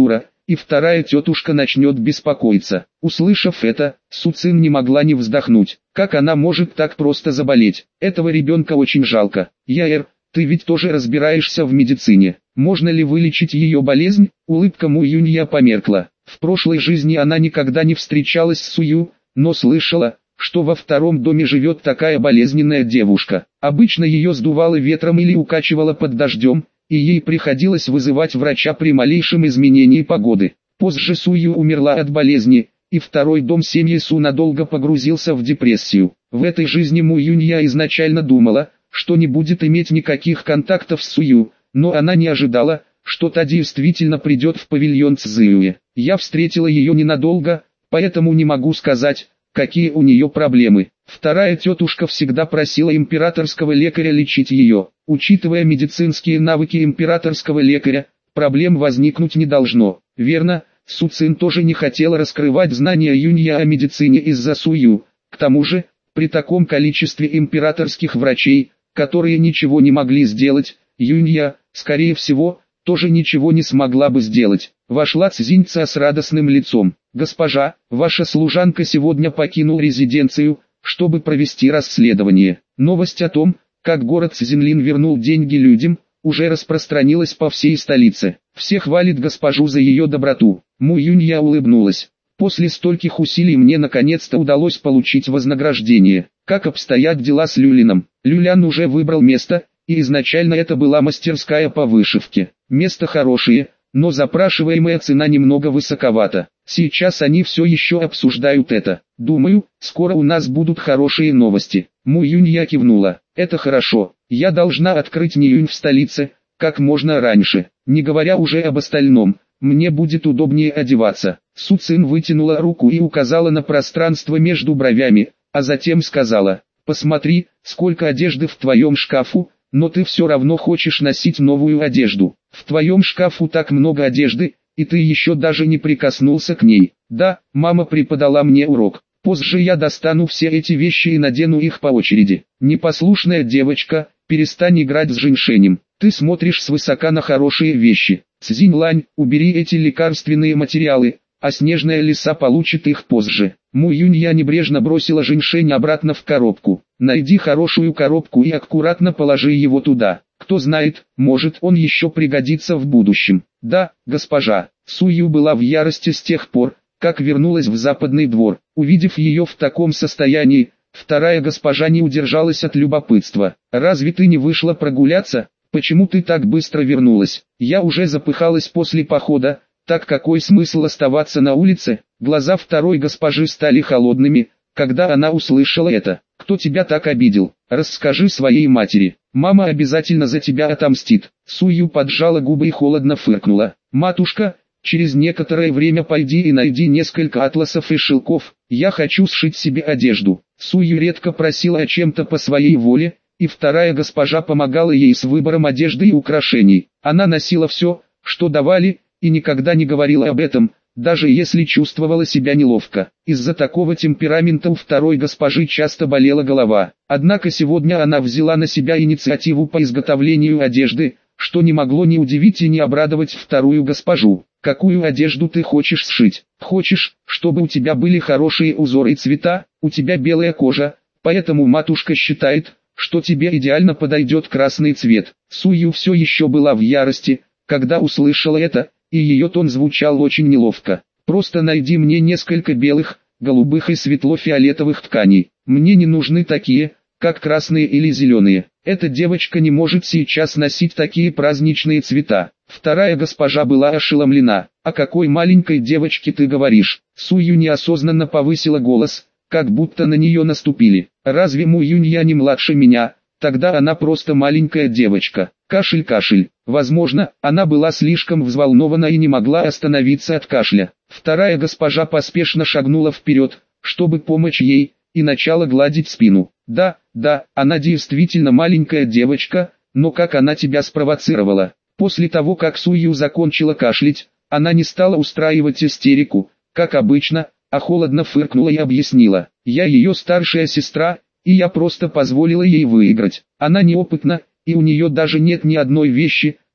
и вторая тетушка начнет беспокоиться. Услышав это, Суцин не могла не вздохнуть. Как она может так просто заболеть? Этого ребенка очень жалко. Яэр, ты ведь тоже разбираешься в медицине. Можно ли вылечить ее болезнь? Улыбка Му Юнья померкла. В прошлой жизни она никогда не встречалась с Сую, но слышала, что во втором доме живет такая болезненная девушка. Обычно ее сдувало ветром или укачивало под дождем, и ей приходилось вызывать врача при малейшем изменении погоды. Позже Сую умерла от болезни, и второй дом семьи Су надолго погрузился в депрессию. В этой жизни Му Юнья изначально думала, что не будет иметь никаких контактов с Сую, но она не ожидала, что та действительно придет в павильон Цзюэ. Я встретила ее ненадолго, поэтому не могу сказать, какие у нее проблемы. Вторая тетушка всегда просила императорского лекаря лечить ее. Учитывая медицинские навыки императорского лекаря, проблем возникнуть не должно. Верно, Суцин тоже не хотела раскрывать знания Юнья о медицине из-за Сую. К тому же, при таком количестве императорских врачей, которые ничего не могли сделать, Юнья, скорее всего, тоже ничего не смогла бы сделать. Вошла Цзиньца с радостным лицом. «Госпожа, ваша служанка сегодня покинула резиденцию, чтобы провести расследование». Новость о том, как город Цзинлин вернул деньги людям, уже распространилась по всей столице. Все хвалят госпожу за ее доброту. Му Юнья улыбнулась. После стольких усилий мне наконец-то удалось получить вознаграждение. Как обстоят дела с Люлином? Люлян уже выбрал место, и изначально это была мастерская по вышивке. Место хорошее, но запрашиваемая цена немного высоковата. Сейчас они все еще обсуждают это. Думаю, скоро у нас будут хорошие новости. Му Юнья кивнула. Это хорошо. Я должна открыть Ниюнь в столице, как можно раньше. Не говоря уже об остальном, мне будет удобнее одеваться. Суцин вытянула руку и указала на пространство между бровями, а затем сказала: «Посмотри, сколько одежды в твоем шкафу, но ты все равно хочешь носить новую одежду. В твоем шкафу так много одежды, и ты еще даже не прикоснулся к ней». «Да, мама преподала мне урок. Позже я достану все эти вещи и надену их по очереди». «Непослушная девочка, перестань играть с женьшенем. Ты смотришь свысока на хорошие вещи. Цзиньлань, убери эти лекарственные материалы, а снежная лиса получит их позже». Му Юнья небрежно бросила женьшень обратно в коробку. «Найди хорошую коробку и аккуратно положи его туда. Кто знает, может он еще пригодится в будущем». «Да, госпожа». Сую была в ярости с тех пор, как вернулась в западный двор. Увидев ее в таком состоянии, вторая госпожа не удержалась от любопытства. «Разве ты не вышла прогуляться? Почему ты так быстро вернулась?» «Я уже запыхалась после похода, так какой смысл оставаться на улице?» Глаза второй госпожи стали холодными, когда она услышала это. «Кто тебя так обидел? Расскажи своей матери. Мама обязательно за тебя отомстит». Сую поджала губы и холодно фыркнула. «Матушка, через некоторое время пойди и найди несколько атласов и шелков, я хочу сшить себе одежду». Сую редко просила о чем-то по своей воле, и вторая госпожа помогала ей с выбором одежды и украшений. Она носила все, что давали, и никогда не говорила об этом, даже если чувствовала себя неловко. Из-за такого темперамента у второй госпожи часто болела голова. Однако сегодня она взяла на себя инициативу по изготовлению одежды, что не могло не удивить и не обрадовать вторую госпожу. «Какую одежду ты хочешь сшить? Хочешь, чтобы у тебя были хорошие узоры и цвета? У тебя белая кожа, поэтому матушка считает, что тебе идеально подойдет красный цвет». Сую все еще была в ярости, когда услышала это, и ее тон звучал очень неловко. «Просто найди мне несколько белых, голубых и светло-фиолетовых тканей. Мне не нужны такие, как красные или зеленые. Эта девочка не может сейчас носить такие праздничные цвета». Вторая госпожа была ошеломлена. «О какой маленькой девочке ты говоришь?» Сую неосознанно повысила голос, как будто на нее наступили. «Разве Му Юнья не младше меня? Тогда она просто маленькая девочка». Кашель. Возможно, она была слишком взволнована и не могла остановиться от кашля. Вторая госпожа поспешно шагнула вперед, чтобы помочь ей, и начала гладить спину. Да, она действительно маленькая девочка, но как она тебя спровоцировала?» После того, как Сую закончила кашлять, она не стала устраивать истерику, как обычно, а холодно фыркнула и объяснила: «Я ее старшая сестра, и я просто позволила ей выиграть. Она неопытна, и у нее даже нет ни одной вещи,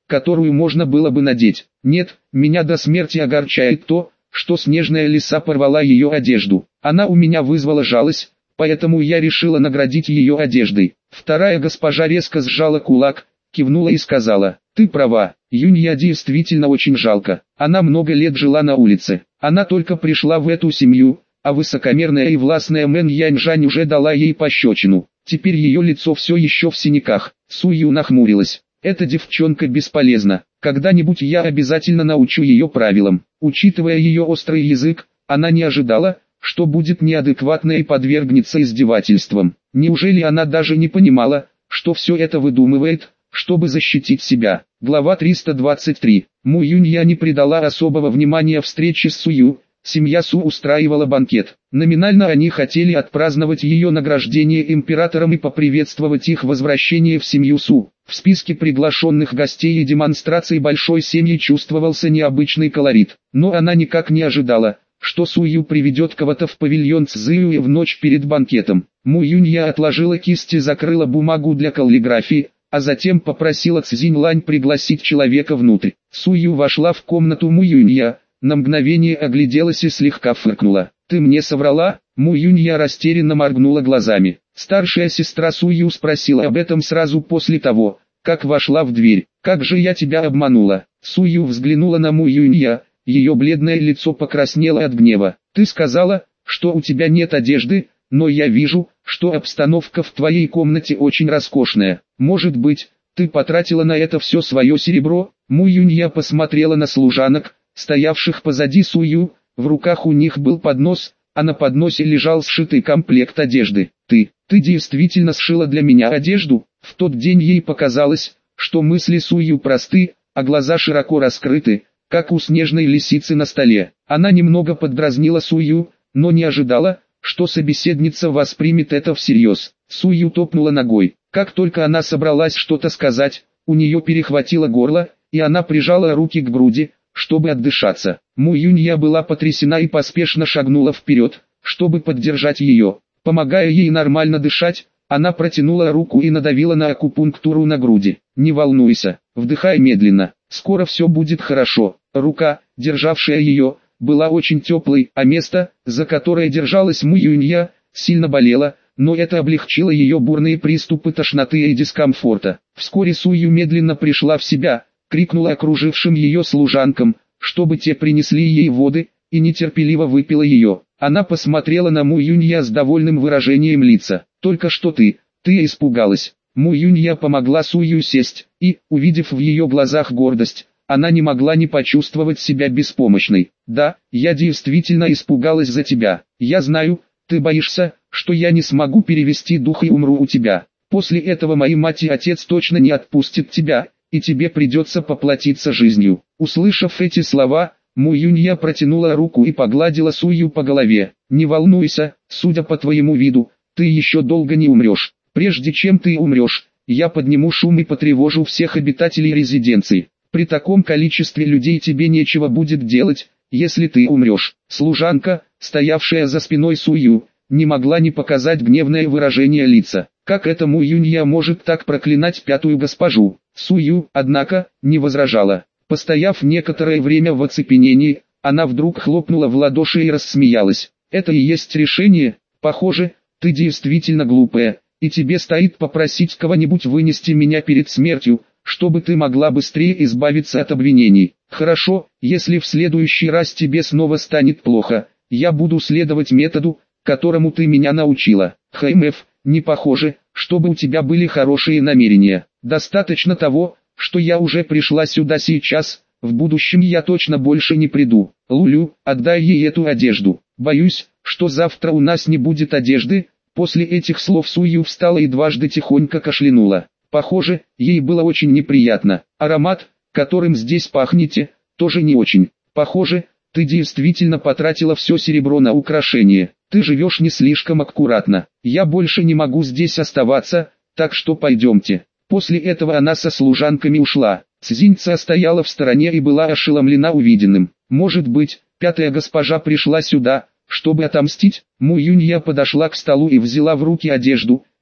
которую можно было бы надеть. Нет, меня до смерти огорчает то, что снежная лиса порвала ее одежду. Она у меня вызвала жалость, поэтому я решила наградить ее одеждой. Вторая госпожа резко сжала кулак, кивнула и сказала: «Ты права, Юнья действительно очень жалко. Она много лет жила на улице. Она только пришла в эту семью, а высокомерная и властная Мэн Яньжань уже дала ей пощечину. Теперь ее лицо все еще в синяках». Сую нахмурилась. «Эта девчонка бесполезна. Когда-нибудь я обязательно научу ее правилам». Учитывая ее острый язык, она не ожидала, что будет неадекватна и подвергнется издевательствам. Неужели она даже не понимала, что все это выдумывает, чтобы защитить себя? Глава 323. Му Юнья не придала особого внимания встрече с Сую. Семья Су устраивала банкет. Номинально они хотели отпраздновать ее награждение императором и поприветствовать их возвращение в семью Су. В списке приглашенных гостей и демонстраций большой семьи чувствовался необычный колорит. Но она никак не ожидала, что Сую приведет кого-то в павильон Цзюэ в ночь перед банкетом. Му Юнья отложила кисть и закрыла бумагу для каллиграфии, а затем попросила Цзиньлань пригласить человека внутрь. Сую вошла в комнату Му Юнья, на мгновение огляделась и слегка фыркнула. «Ты мне соврала?» Му Юнья растерянно моргнула глазами. Старшая сестра Сую спросила об этом сразу после того, как вошла в дверь. «Как же я тебя обманула?» Сую взглянула на Му Юнья, ее бледное лицо покраснело от гнева. «Ты сказала, что у тебя нет одежды, но я вижу, что обстановка в твоей комнате очень роскошная. Может быть, ты потратила на это все свое серебро?» Му Юнья посмотрела на служанок, стоявших позади Сую. В руках у них был поднос, а на подносе лежал сшитый комплект одежды. Ты действительно сшила для меня одежду?» В тот день ей показалось, что мысли Сую просты, а глаза широко раскрыты, как у снежной лисицы на столе. Она немного поддразнила Сую, но не ожидала, что собеседница воспримет это всерьез. Сую топнула ногой. Как только она собралась что-то сказать, у нее перехватило горло, и она прижала руки к груди, чтобы отдышаться. Му Юнья была потрясена и поспешно шагнула вперед, чтобы поддержать ее. Помогая ей нормально дышать, она протянула руку и надавила на акупунктуру на груди. «Не волнуйся, вдыхай медленно, скоро все будет хорошо». Рука, державшая ее, была очень теплой, а место, за которое держалась Му Юнья, сильно болело, но это облегчило ее бурные приступы тошноты и дискомфорта. Вскоре Сую медленно пришла в себя, крикнула окружившим ее служанкам, чтобы те принесли ей воды, и нетерпеливо выпила ее. Она посмотрела на Му Юнья с довольным выражением лица. «Только что ты испугалась». Му Юнья помогла Сую сесть, и, увидев в ее глазах гордость, она не могла не почувствовать себя беспомощной. «Да, я действительно испугалась за тебя. Я знаю, ты боишься, что я не смогу перевести дух и умру у тебя. После этого мои мать и отец точно не отпустят тебя, и тебе придется поплатиться жизнью». Услышав эти слова, Му Юнья протянула руку и погладила Сую по голове. «Не волнуйся, судя по твоему виду, ты еще долго не умрешь. Прежде чем ты умрешь, я подниму шум и потревожу всех обитателей резиденции. При таком количестве людей тебе нечего будет делать, если ты умрешь». Служанка, стоявшая за спиной Сую, не могла не показать гневное выражение лица. Как это Му Юнья может так проклинать пятую госпожу? Сую, однако, не возражала. Постояв некоторое время в оцепенении, она вдруг хлопнула в ладоши и рассмеялась. «Это и есть решение? Похоже, ты действительно глупая, и тебе стоит попросить кого-нибудь вынести меня перед смертью, чтобы ты могла быстрее избавиться от обвинений. Хорошо, если в следующий раз тебе снова станет плохо, я буду следовать методу, которому ты меня научила. ХМФ, не похоже, чтобы у тебя были хорошие намерения. Достаточно того, что я уже пришла сюда сейчас, в будущем я точно больше не приду. Лулю, отдай ей эту одежду. Боюсь, что завтра у нас не будет одежды». После этих слов Сую встала и дважды тихонько кашлянула. Похоже, ей было очень неприятно. «Аромат, которым здесь пахнете, тоже не очень. Похоже, ты действительно потратила все серебро на украшение. Ты живешь не слишком аккуратно. Я больше не могу здесь оставаться, так что пойдемте». После этого она со служанками ушла. Цзиньца стояла в стороне и была ошеломлена увиденным. Может быть, пятая госпожа пришла сюда, чтобы отомстить? Му Юнья подошла к столу и взяла в руки одежду,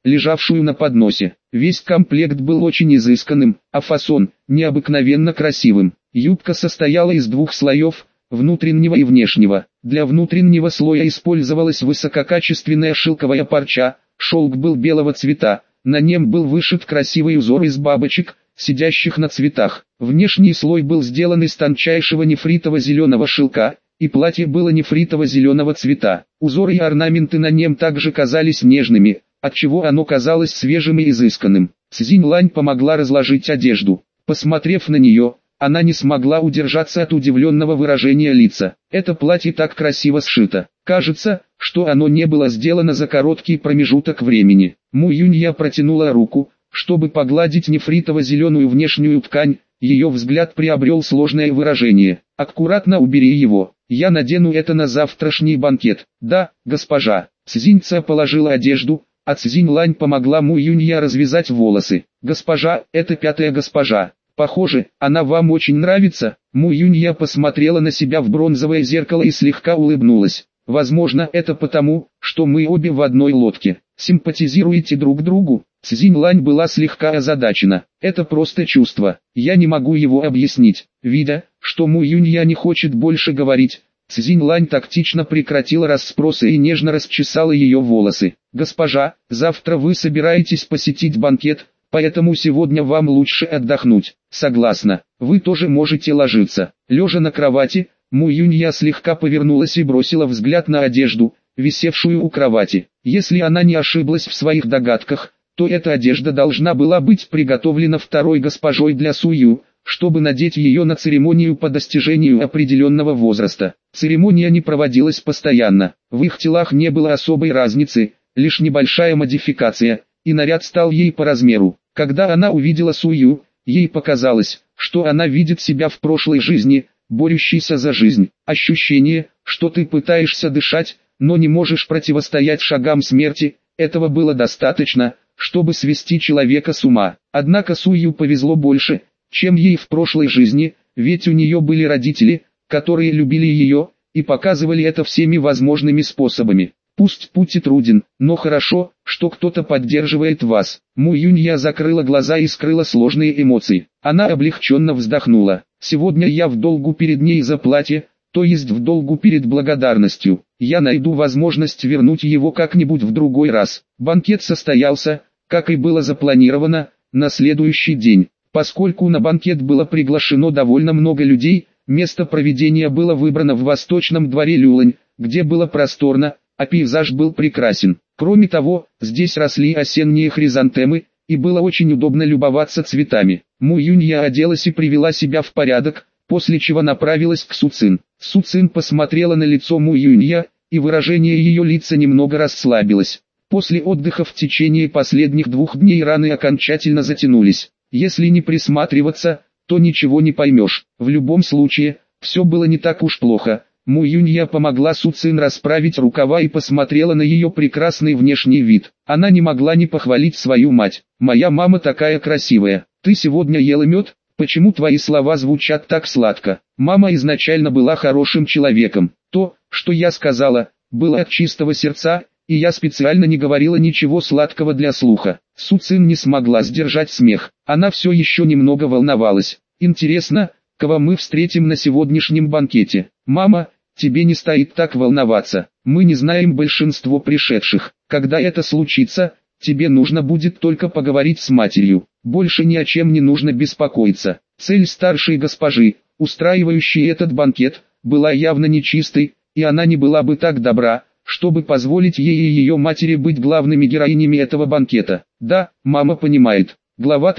лежавшую на подносе. Весь комплект был очень изысканным, а фасон – необыкновенно красивым. Юбка состояла из двух слоев, внутреннего и внешнего. Для внутреннего слоя использовалась высококачественная шелковая парча, шелк был белого цвета, на нем был вышит красивый узор из бабочек, сидящих на цветах. Внешний слой был сделан из тончайшего нефритово-зеленого шелка, и платье было нефритово-зеленого цвета. Узоры и орнаменты на нем также казались нежными, отчего оно казалось свежим и изысканным. Цзинь-Лань помогла разложить одежду. Посмотрев на нее, она не смогла удержаться от удивленного выражения лица. Это платье так красиво сшито. Кажется, что оно не было сделано за короткий промежуток времени. Му Юнья протянула руку, чтобы погладить нефритово-зеленую внешнюю ткань. Ее взгляд приобрел сложное выражение. «Аккуратно убери его. Я надену это на завтрашний банкет». «Да, госпожа». Цзиньца положила одежду, а Цзинь-Лань помогла Му Юнья развязать волосы. «Госпожа, это пятая госпожа. Похоже, она вам очень нравится». Му Юнья посмотрела на себя в бронзовое зеркало и слегка улыбнулась. «Возможно, это потому, что мы обе в одной лодке. Симпатизируете друг другу?» Цзинь-Лань была слегка озадачена. «Это просто чувство. Я не могу его объяснить». Видя, что Му Юнья не хочет больше говорить, Цзинь-Лань тактично прекратила расспросы и нежно расчесала ее волосы. «Госпожа, завтра вы собираетесь посетить банкет, поэтому сегодня вам лучше отдохнуть». «Согласна. Вы тоже можете ложиться». Лежа на кровати, Му Юнья слегка повернулась и бросила взгляд на одежду, висевшую у кровати. Если она не ошиблась в своих догадках, то эта одежда должна была быть приготовлена второй госпожой для Сую, чтобы надеть ее на церемонию по достижению определенного возраста. Церемония не проводилась постоянно, в их телах не было особой разницы, лишь небольшая модификация, и наряд стал ей по размеру. Когда она увидела Сую, ей показалось, что она видит себя в прошлой жизни, борющейся за жизнь. Ощущение, что ты пытаешься дышать, но не можешь противостоять шагам смерти, этого было достаточно, чтобы свести человека с ума. Однако Сую повезло больше, чем ей в прошлой жизни, ведь у нее были родители, которые любили ее, и показывали это всеми возможными способами. Пусть путь и труден, но хорошо, что кто-то поддерживает вас. Му Юнья закрыла глаза и скрыла сложные эмоции. Она облегченно вздохнула. Сегодня я в долгу перед ней за платье, то есть в долгу перед благодарностью. Я найду возможность вернуть его как-нибудь в другой раз. Банкет состоялся, как и было запланировано, на следующий день. Поскольку на банкет было приглашено довольно много людей, место проведения было выбрано в восточном дворе Люлань, где было просторно, а пейзаж был прекрасен. Кроме того, здесь росли осенние хризантемы, и было очень удобно любоваться цветами. Му Юнья оделась и привела себя в порядок, после чего направилась к Су Цин. Су Цин посмотрела на лицо Му Юнья, и выражение ее лица немного расслабилось. После отдыха в течение последних 2 дней раны окончательно затянулись. Если не присматриваться, то ничего не поймешь. В любом случае, все было не так уж плохо. Му Юнья помогла Су Цин расправить рукава и посмотрела на ее прекрасный внешний вид. Она не могла не похвалить свою мать. «Моя мама такая красивая. Ты сегодня ела мед? Почему твои слова звучат так сладко?» Мама изначально была хорошим человеком. То, что я сказала, было от чистого сердца, и я специально не говорила ничего сладкого для слуха. Су Цин не смогла сдержать смех. Она все еще немного волновалась. «Интересно, кого мы встретим на сегодняшнем банкете?» «Мама, тебе не стоит так волноваться. Мы не знаем большинство пришедших. Когда это случится, тебе нужно будет только поговорить с матерью. Больше ни о чем не нужно беспокоиться». Цель старшей госпожи, устраивающей этот банкет, была явно нечистой, и она не была бы так добра, чтобы позволить ей и ее матери быть главными героинями этого банкета. «Да, мама понимает». Глава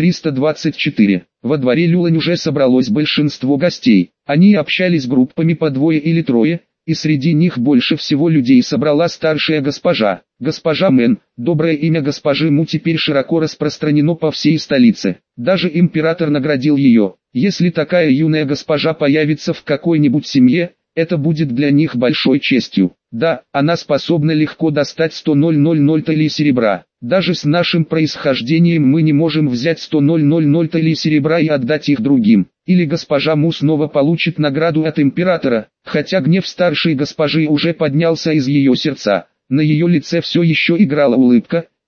324. Во дворе Люлань уже собралось большинство гостей. Они общались группами по 2 или 3, и среди них больше всего людей собрала старшая госпожа. Госпожа Мэн, доброе имя госпожи Му теперь широко распространено по всей столице. Даже император наградил ее. Если такая юная госпожа появится в какой-нибудь семье, это будет для них большой честью. Да, она способна легко достать 100 000 талий серебра. Даже с нашим происхождением мы не можем взять 100 000 талий серебра и отдать их другим. Или госпожа Му снова получит награду от императора, хотя гнев старшей госпожи уже поднялся из ее сердца. На ее лице все еще играла улыбка,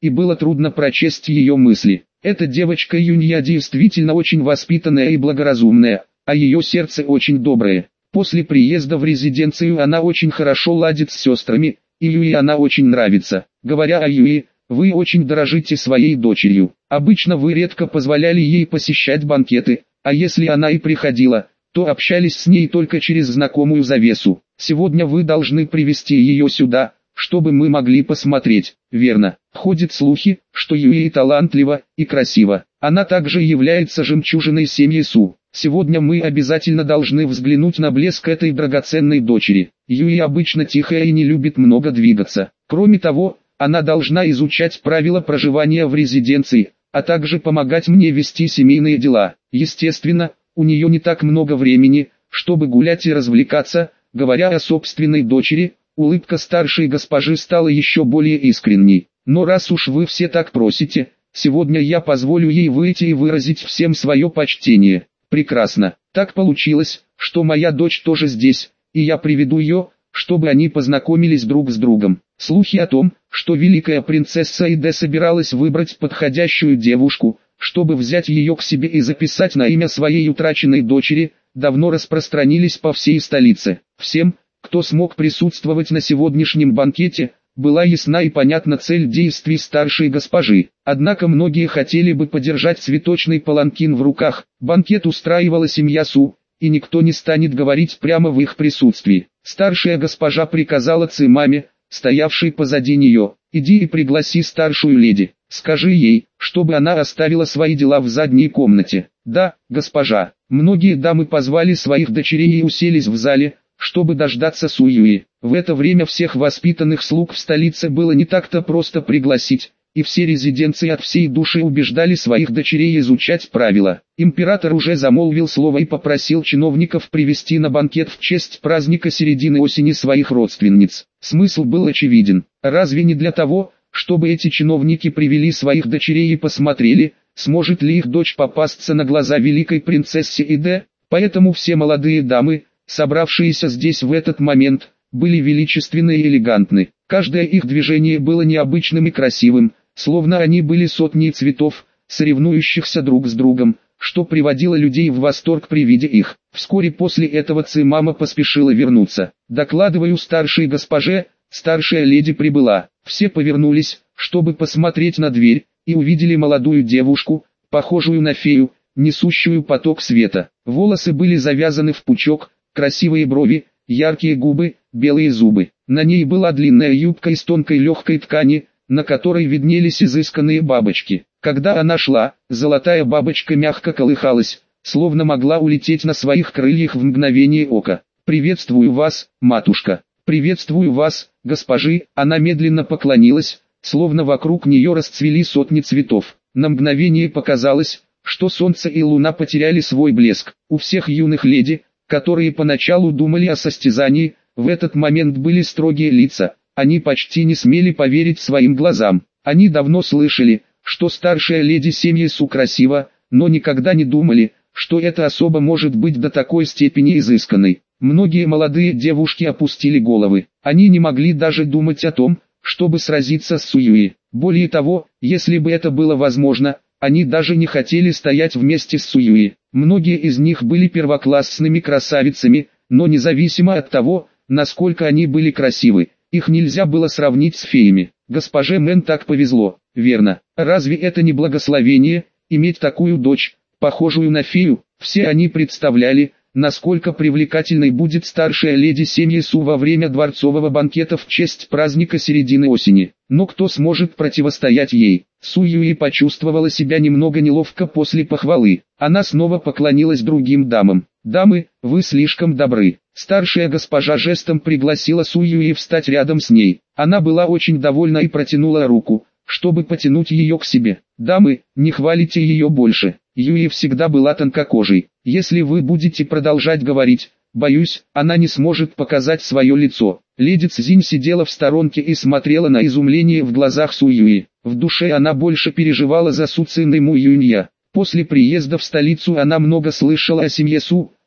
и было трудно прочесть ее мысли. Эта девочка Юнья действительно очень воспитанная и благоразумная, а ее сердце очень доброе. После приезда в резиденцию она очень хорошо ладит с сестрами, и Юи она очень нравится. Говоря о Юи, вы очень дорожите своей дочерью. Обычно вы редко позволяли ей посещать банкеты, а если она и приходила, то общались с ней только через знакомую завесу. Сегодня вы должны привести ее сюда, чтобы мы могли посмотреть. Верно. Ходят слухи, что Юи талантлива и красива. Она также является жемчужиной семьи Су. Сегодня мы обязательно должны взглянуть на блеск этой драгоценной дочери. Юи обычно тихая и не любит много двигаться. Кроме того, она должна изучать правила проживания в резиденции, а также помогать мне вести семейные дела. Естественно, у нее не так много времени, чтобы гулять и развлекаться. Говоря о собственной дочери, улыбка старшей госпожи стала еще более искренней. Но раз уж вы все так просите, сегодня я позволю ей выйти и выразить всем свое почтение. Прекрасно. Так получилось, что моя дочь тоже здесь, и я приведу ее, чтобы они познакомились друг с другом. Слухи о том, что великая принцесса Иде собиралась выбрать подходящую девушку, чтобы взять ее к себе и записать на имя своей утраченной дочери, давно распространились по всей столице. Всем, кто смог присутствовать на сегодняшнем банкете, была ясна и понятна цель действий старшей госпожи. Однако многие хотели бы подержать цветочный паланкин в руках. Банкет устраивала семья Су, и никто не станет говорить прямо в их присутствии. Старшая госпожа приказала Цимаме, стоявшей позади нее: «Иди и пригласи старшую леди. Скажи ей, чтобы она оставила свои дела в задней комнате». «Да, госпожа». Многие дамы позвали своих дочерей и уселись в зале, чтобы дождаться Су Юи. В это время всех воспитанных слуг в столице было не так-то просто пригласить, и все резиденции от всей души убеждали своих дочерей изучать правила. Император уже замолвил слово и попросил чиновников привести на банкет в честь праздника середины осени своих родственниц. Смысл был очевиден. Разве не для того, чтобы эти чиновники привели своих дочерей и посмотрели, сможет ли их дочь попасться на глаза великой принцессе Иде? Поэтому все молодые дамы, собравшиеся здесь в этот момент, были величественны и элегантны. Каждое их движение было необычным и красивым, словно они были сотней цветов, соревнующихся друг с другом, что приводило людей в восторг при виде их. Вскоре после этого Цимама поспешила вернуться. «Докладываю старшей госпоже, старшая леди прибыла». Все повернулись, чтобы посмотреть на дверь, и увидели молодую девушку, похожую на фею, несущую поток света. Волосы были завязаны в пучок, красивые брови, яркие губы, белые зубы. На ней была длинная юбка из тонкой легкой ткани, на которой виднелись изысканные бабочки. Когда она шла, золотая бабочка мягко колыхалась, словно могла улететь на своих крыльях в мгновение ока. «Приветствую вас, матушка! Приветствую вас, госпожи!» Она медленно поклонилась, словно вокруг нее расцвели сотни цветов. На мгновение показалось, что солнце и луна потеряли свой блеск. У всех юных леди, которые поначалу думали о состязании, в этот момент были строгие лица. Они почти не смели поверить своим глазам. Они давно слышали, что старшая леди семьи Су красива, но никогда не думали, что эта особа может быть до такой степени изысканной. Многие молодые девушки опустили головы. Они не могли даже думать о том, чтобы сразиться с Су Юи. Более того, если бы это было возможно, они даже не хотели стоять вместе с Су Юи. Многие из них были первоклассными красавицами, но независимо от того, насколько они были красивы, их нельзя было сравнить с феями. Госпоже Мэн так повезло, верно? Разве это не благословение, иметь такую дочь, похожую на фею? Все они представляли, насколько привлекательной будет старшая леди семьи Су во время дворцового банкета в честь праздника середины осени. Но кто сможет противостоять ей? Су Юи почувствовала себя немного неловко после похвалы. Она снова поклонилась другим дамам. «Дамы, вы слишком добры». Старшая госпожа жестом пригласила Су Юи встать рядом с ней. Она была очень довольна и протянула руку, чтобы потянуть ее к себе. «Дамы, не хвалите ее больше. Юи всегда была тонкокожей. Если вы будете продолжать говорить, боюсь, она не сможет показать свое лицо». Леди Цзинь сидела в сторонке и смотрела на изумление в глазах Су Юи. В душе она больше переживала за Су Цин и Му Юнья. После приезда в столицу она много слышала о семье Су,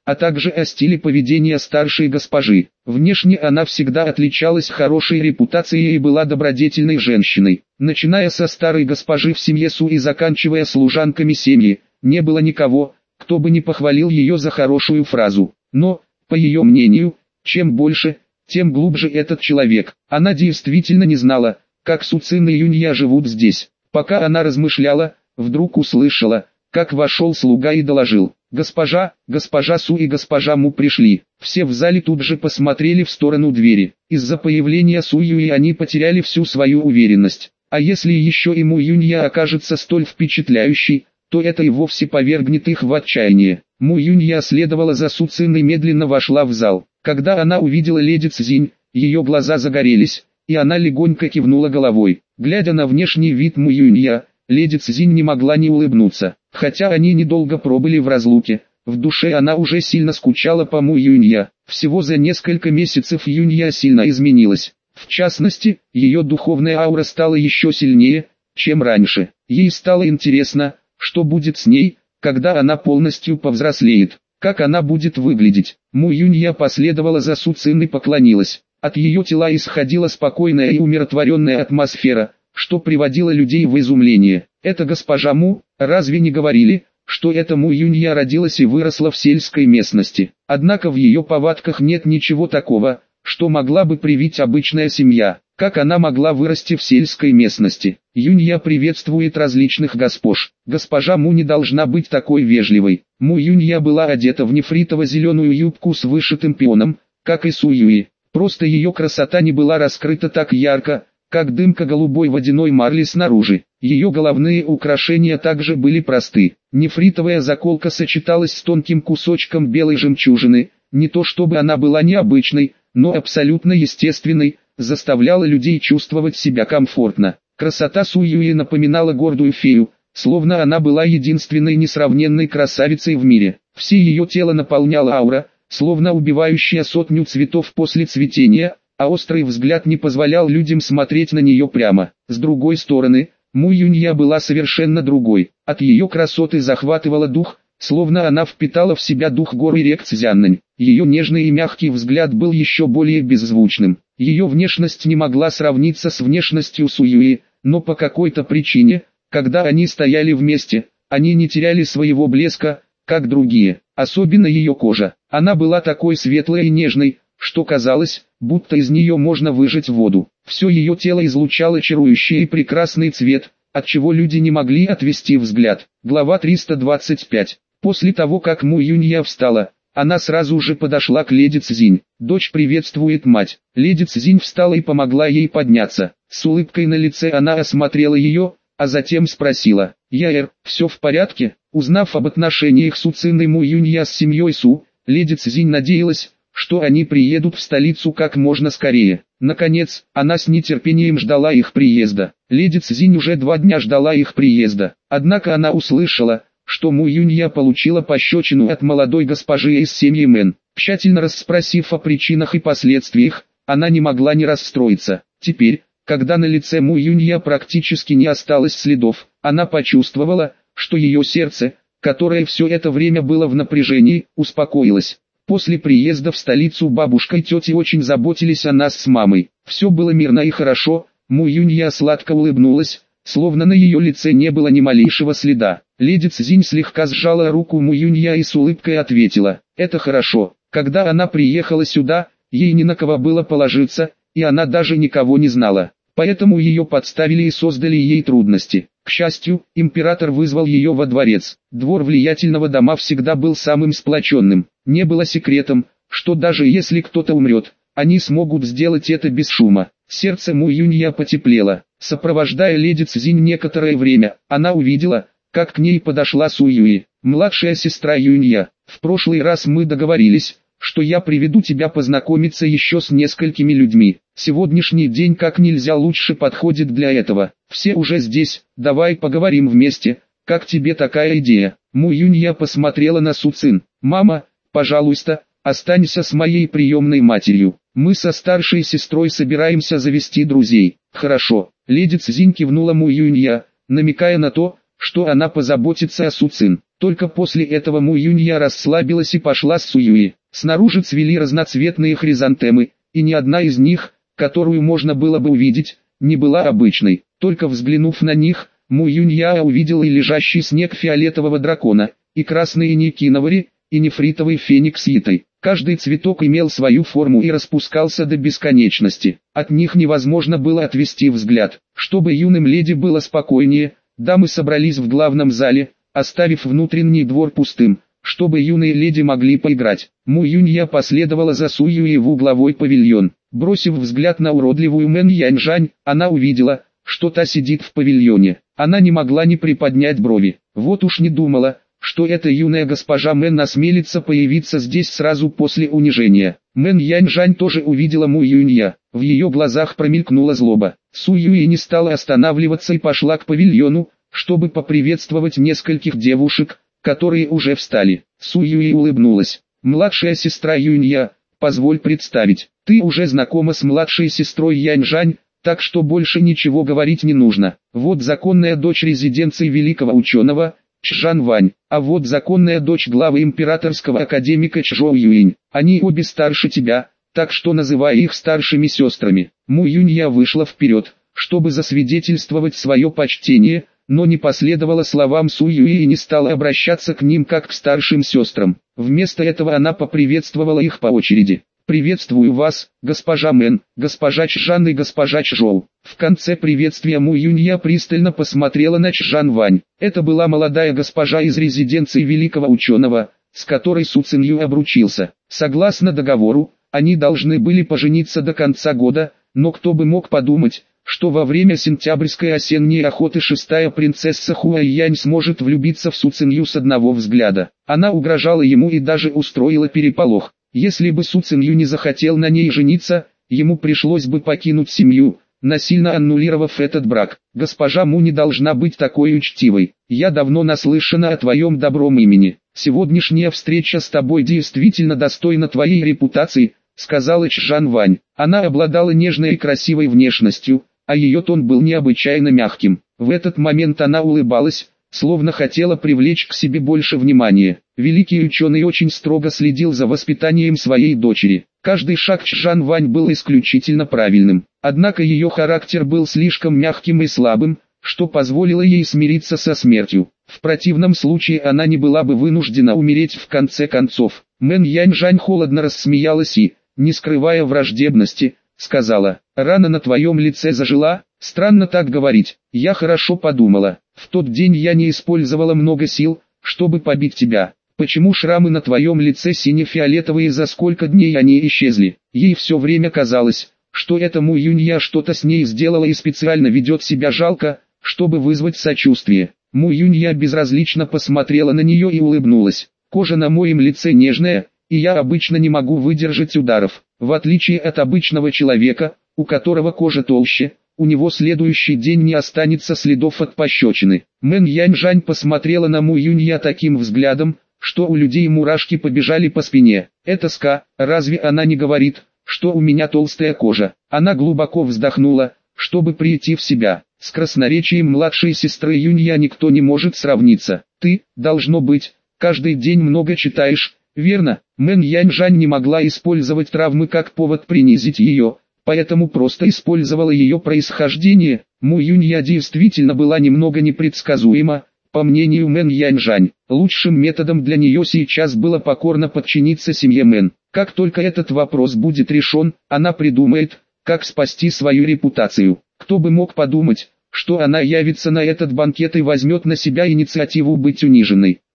а также о стиле поведения старшей госпожи. Внешне она всегда отличалась хорошей репутацией и была добродетельной женщиной. Начиная со старой госпожи в семье Су и заканчивая служанками семьи, не было никого, кто бы не похвалил ее за хорошую фразу. Но, по ее мнению, чем больше, тем глубже этот человек. Она действительно не знала, как Су Цин и Юнья живут здесь. Пока она размышляла, вдруг услышала, как вошел слуга и доложил: «Госпожа Су и госпожа Му пришли». Все в зале тут же посмотрели в сторону двери. Из-за появления Су Юи они потеряли всю свою уверенность. А если еще и Му Юнья окажется столь впечатляющей, то это и вовсе повергнет их в отчаяние. Му Юнья следовала за Су Цин и медленно вошла в зал. Когда она увидела леди Цзинь, ее глаза загорелись, и она легонько кивнула головой. Глядя на внешний вид Му Юнья, леди Цзинь не могла не улыбнуться. Хотя они недолго пробыли в разлуке, в душе она уже сильно скучала по Му Юнья. Всего за несколько месяцев Юнья сильно изменилась. В частности, ее духовная аура стала еще сильнее, чем раньше. Ей стало интересно, что будет с ней, когда она полностью повзрослеет, как она будет выглядеть. Му Юнья последовала за Су Цин и поклонилась. От ее тела исходила спокойная и умиротворенная атмосфера, что приводило людей в изумление. «Это госпожа Му, разве не говорили, что эта Му Юнья родилась и выросла в сельской местности?» Однако в ее повадках нет ничего такого, что могла бы привить обычная семья. Как она могла вырасти в сельской местности? Юнья приветствует различных госпож. Госпожа Му не должна быть такой вежливой. Му Юнья была одета в нефритово-зеленую юбку с вышитым пионом, как и Су Юи. Просто ее красота не была раскрыта так ярко, как дымка голубой водяной марли снаружи. Ее головные украшения также были просты. Нефритовая заколка сочеталась с тонким кусочком белой жемчужины. Не то чтобы она была необычной, но абсолютно естественной, заставляла людей чувствовать себя комфортно. Красота Су Юи напоминала гордую фею, словно она была единственной несравненной красавицей в мире. Все ее тело наполняла аура, словно убивающая сотню цветов после цветения, а острый взгляд не позволял людям смотреть на нее прямо. С другой стороны, Му Юнья была совершенно другой. От ее красоты захватывала дух, словно она впитала в себя дух горы рек Цзяннань. Ее нежный и мягкий взгляд был еще более беззвучным. Ее внешность не могла сравниться с внешностью Су Юи, но по какой-то причине, когда они стояли вместе, они не теряли своего блеска, как другие. Особенно ее кожа. Она была такой светлой и нежной, что казалось, будто из нее можно выжать воду. Все ее тело излучало чарующий и прекрасный цвет, от чего люди не могли отвести взгляд. Глава 325. После того, как Му Юнья встала, она сразу же подошла к леди Цзинь. «Дочь приветствует мать». Леди Цзинь встала и помогла ей подняться. С улыбкой на лице она осмотрела ее, а затем спросила: «Яэр, все в порядке?» Узнав об отношениях Су Цин и Му Юнья с семьей Су, леди Цзинь надеялась, что они приедут в столицу как можно скорее. Наконец, она с нетерпением ждала их приезда. Леди Цзинь уже 2 дня ждала их приезда. Однако она услышала, что Му Юнья получила пощечину от молодой госпожи из семьи Мэн. Тщательно расспросив о причинах и последствиях, она не могла не расстроиться. Теперь, когда на лице Му Юнья практически не осталось следов, она почувствовала, что ее сердце, которое все это время было в напряжении, успокоилось. После приезда в столицу бабушка и тети очень заботились о нас с мамой. Все было мирно и хорошо. Му Юнья сладко улыбнулась, словно на ее лице не было ни малейшего следа. Леди Цзинь слегка сжала руку Му Юнья и с улыбкой ответила: «Это хорошо». Когда она приехала сюда, ей ни на кого было положиться, и она даже никого не знала. Поэтому ее подставили и создали ей трудности. К счастью, император вызвал ее во дворец. Двор влиятельного дома всегда был самым сплоченным. Не было секретом, что даже если кто-то умрет, они смогут сделать это без шума. Сердце Му Юнья потеплело. Сопровождая леди Цзинь некоторое время, она увидела, как к ней подошла Су Юи, младшая сестра Юнья. «В прошлый раз мы договорились, что я приведу тебя познакомиться еще с несколькими людьми. Сегодняшний день как нельзя лучше подходит для этого. Все уже здесь, давай поговорим вместе. Как тебе такая идея?» Му Юнья посмотрела на Су Цин. «Мама, пожалуйста, останься с моей приемной матерью. Мы со старшей сестрой собираемся завести друзей». «Хорошо». Леди Цзинь кивнула Му Юнья, намекая на то, что она позаботится о Су Цин. Только после этого Му Юнья расслабилась и пошла с Суюи. Снаружи цвели разноцветные хризантемы, и ни одна из них, которую можно было бы увидеть, не была обычной. Только взглянув на них, Му Юнья увидела и лежащий снег фиолетового дракона, и красные никиновари, и нефритовый феникс Итой. Каждый цветок имел свою форму и распускался до бесконечности. От них невозможно было отвести взгляд. Чтобы юным леди было спокойнее, дамы собрались в главном зале, оставив внутренний двор пустым, чтобы юные леди могли поиграть. Му Юнья последовала за Суюи в угловой павильон. Бросив взгляд на уродливую Мэн Яньжань, она увидела, что та сидит в павильоне. Она не могла не приподнять брови. Вот уж не думала, что эта юная госпожа Мэн осмелится появиться здесь сразу после унижения. Мэн Яньжань тоже увидела Му Юнья. В ее глазах промелькнула злоба. Суюи не стала останавливаться и пошла к павильону, чтобы поприветствовать нескольких девушек, которые уже встали. Суюи улыбнулась. «Младшая сестра Юнья, позволь представить, ты уже знакома с младшей сестрой Яньжань, так что больше ничего говорить не нужно. Вот законная дочь резиденции великого ученого, Чжан Вань, а вот законная дочь главы императорского академика Чжоу Юинь. Они обе старше тебя, так что называй их старшими сестрами». Му Юнья вышла вперед, чтобы засвидетельствовать свое почтение, но не последовала словам Суюи и не стала обращаться к ним как к старшим сестрам. Вместо этого она поприветствовала их по очереди. «Приветствую вас, госпожа Мэн, госпожа Чжан и госпожа Чжоу». В конце приветствия Му Юнья пристально посмотрела на Чжан Вань. Это была молодая госпожа из резиденции великого ученого, с которой Су Цинью обручился. Согласно договору, они должны были пожениться до конца года, но кто бы мог подумать, что во время сентябрьской осенней охоты шестая принцесса Хуайянь сможет влюбиться в Су Цинью с одного взгляда. Она угрожала ему и даже устроила переполох. Если бы Су Цинью не захотел на ней жениться, ему пришлось бы покинуть семью, насильно аннулировав этот брак. «Госпожа Му не должна быть такой учтивой. Я давно наслышана о твоем добром имени. Сегодняшняя встреча с тобой действительно достойна твоей репутации», сказала Чжан Вань. Она обладала нежной и красивой внешностью, а ее тон был необычайно мягким. В этот момент она улыбалась, словно хотела привлечь к себе больше внимания. Великий ученый очень строго следил за воспитанием своей дочери. Каждый шаг Чжан Вань был исключительно правильным. Однако ее характер был слишком мягким и слабым, что позволило ей смириться со смертью. В противном случае она не была бы вынуждена умереть в конце концов. Мэн Яньжань холодно рассмеялась и, не скрывая враждебности, сказала: «Рана на твоем лице зажила? Странно так говорить. Я хорошо подумала. В тот день я не использовала много сил, чтобы побить тебя. Почему шрамы на твоем лице сине-фиолетовые, за сколько дней они исчезли?» Ей все время казалось, что эта Му Юнья что-то с ней сделала и специально ведет себя жалко, чтобы вызвать сочувствие. Му Юнья безразлично посмотрела на нее и улыбнулась. «Кожа на моем лице нежная, и я обычно не могу выдержать ударов. В отличие от обычного человека, у которого кожа толще, у него следующий день не останется следов от пощечины». Мэн Яньжань посмотрела на Му Юнья таким взглядом, что у людей мурашки побежали по спине. «Это Ска, разве она не говорит, что у меня толстая кожа?» Она глубоко вздохнула, чтобы прийти в себя. «С красноречием младшей сестры Юнья никто не может сравниться. Ты, должно быть, каждый день много читаешь, верно?» Мэн Яньжань не могла использовать травмы как повод принизить ее, поэтому просто использовала ее происхождение. Му Юнья действительно была немного непредсказуема. По мнению Мэн Яньжань, лучшим методом для нее сейчас было покорно подчиниться семье Мэн. Как только этот вопрос будет решен, она придумает, как спасти свою репутацию. Кто бы мог подумать, что она явится на этот банкет и возьмет на себя инициативу быть униженной.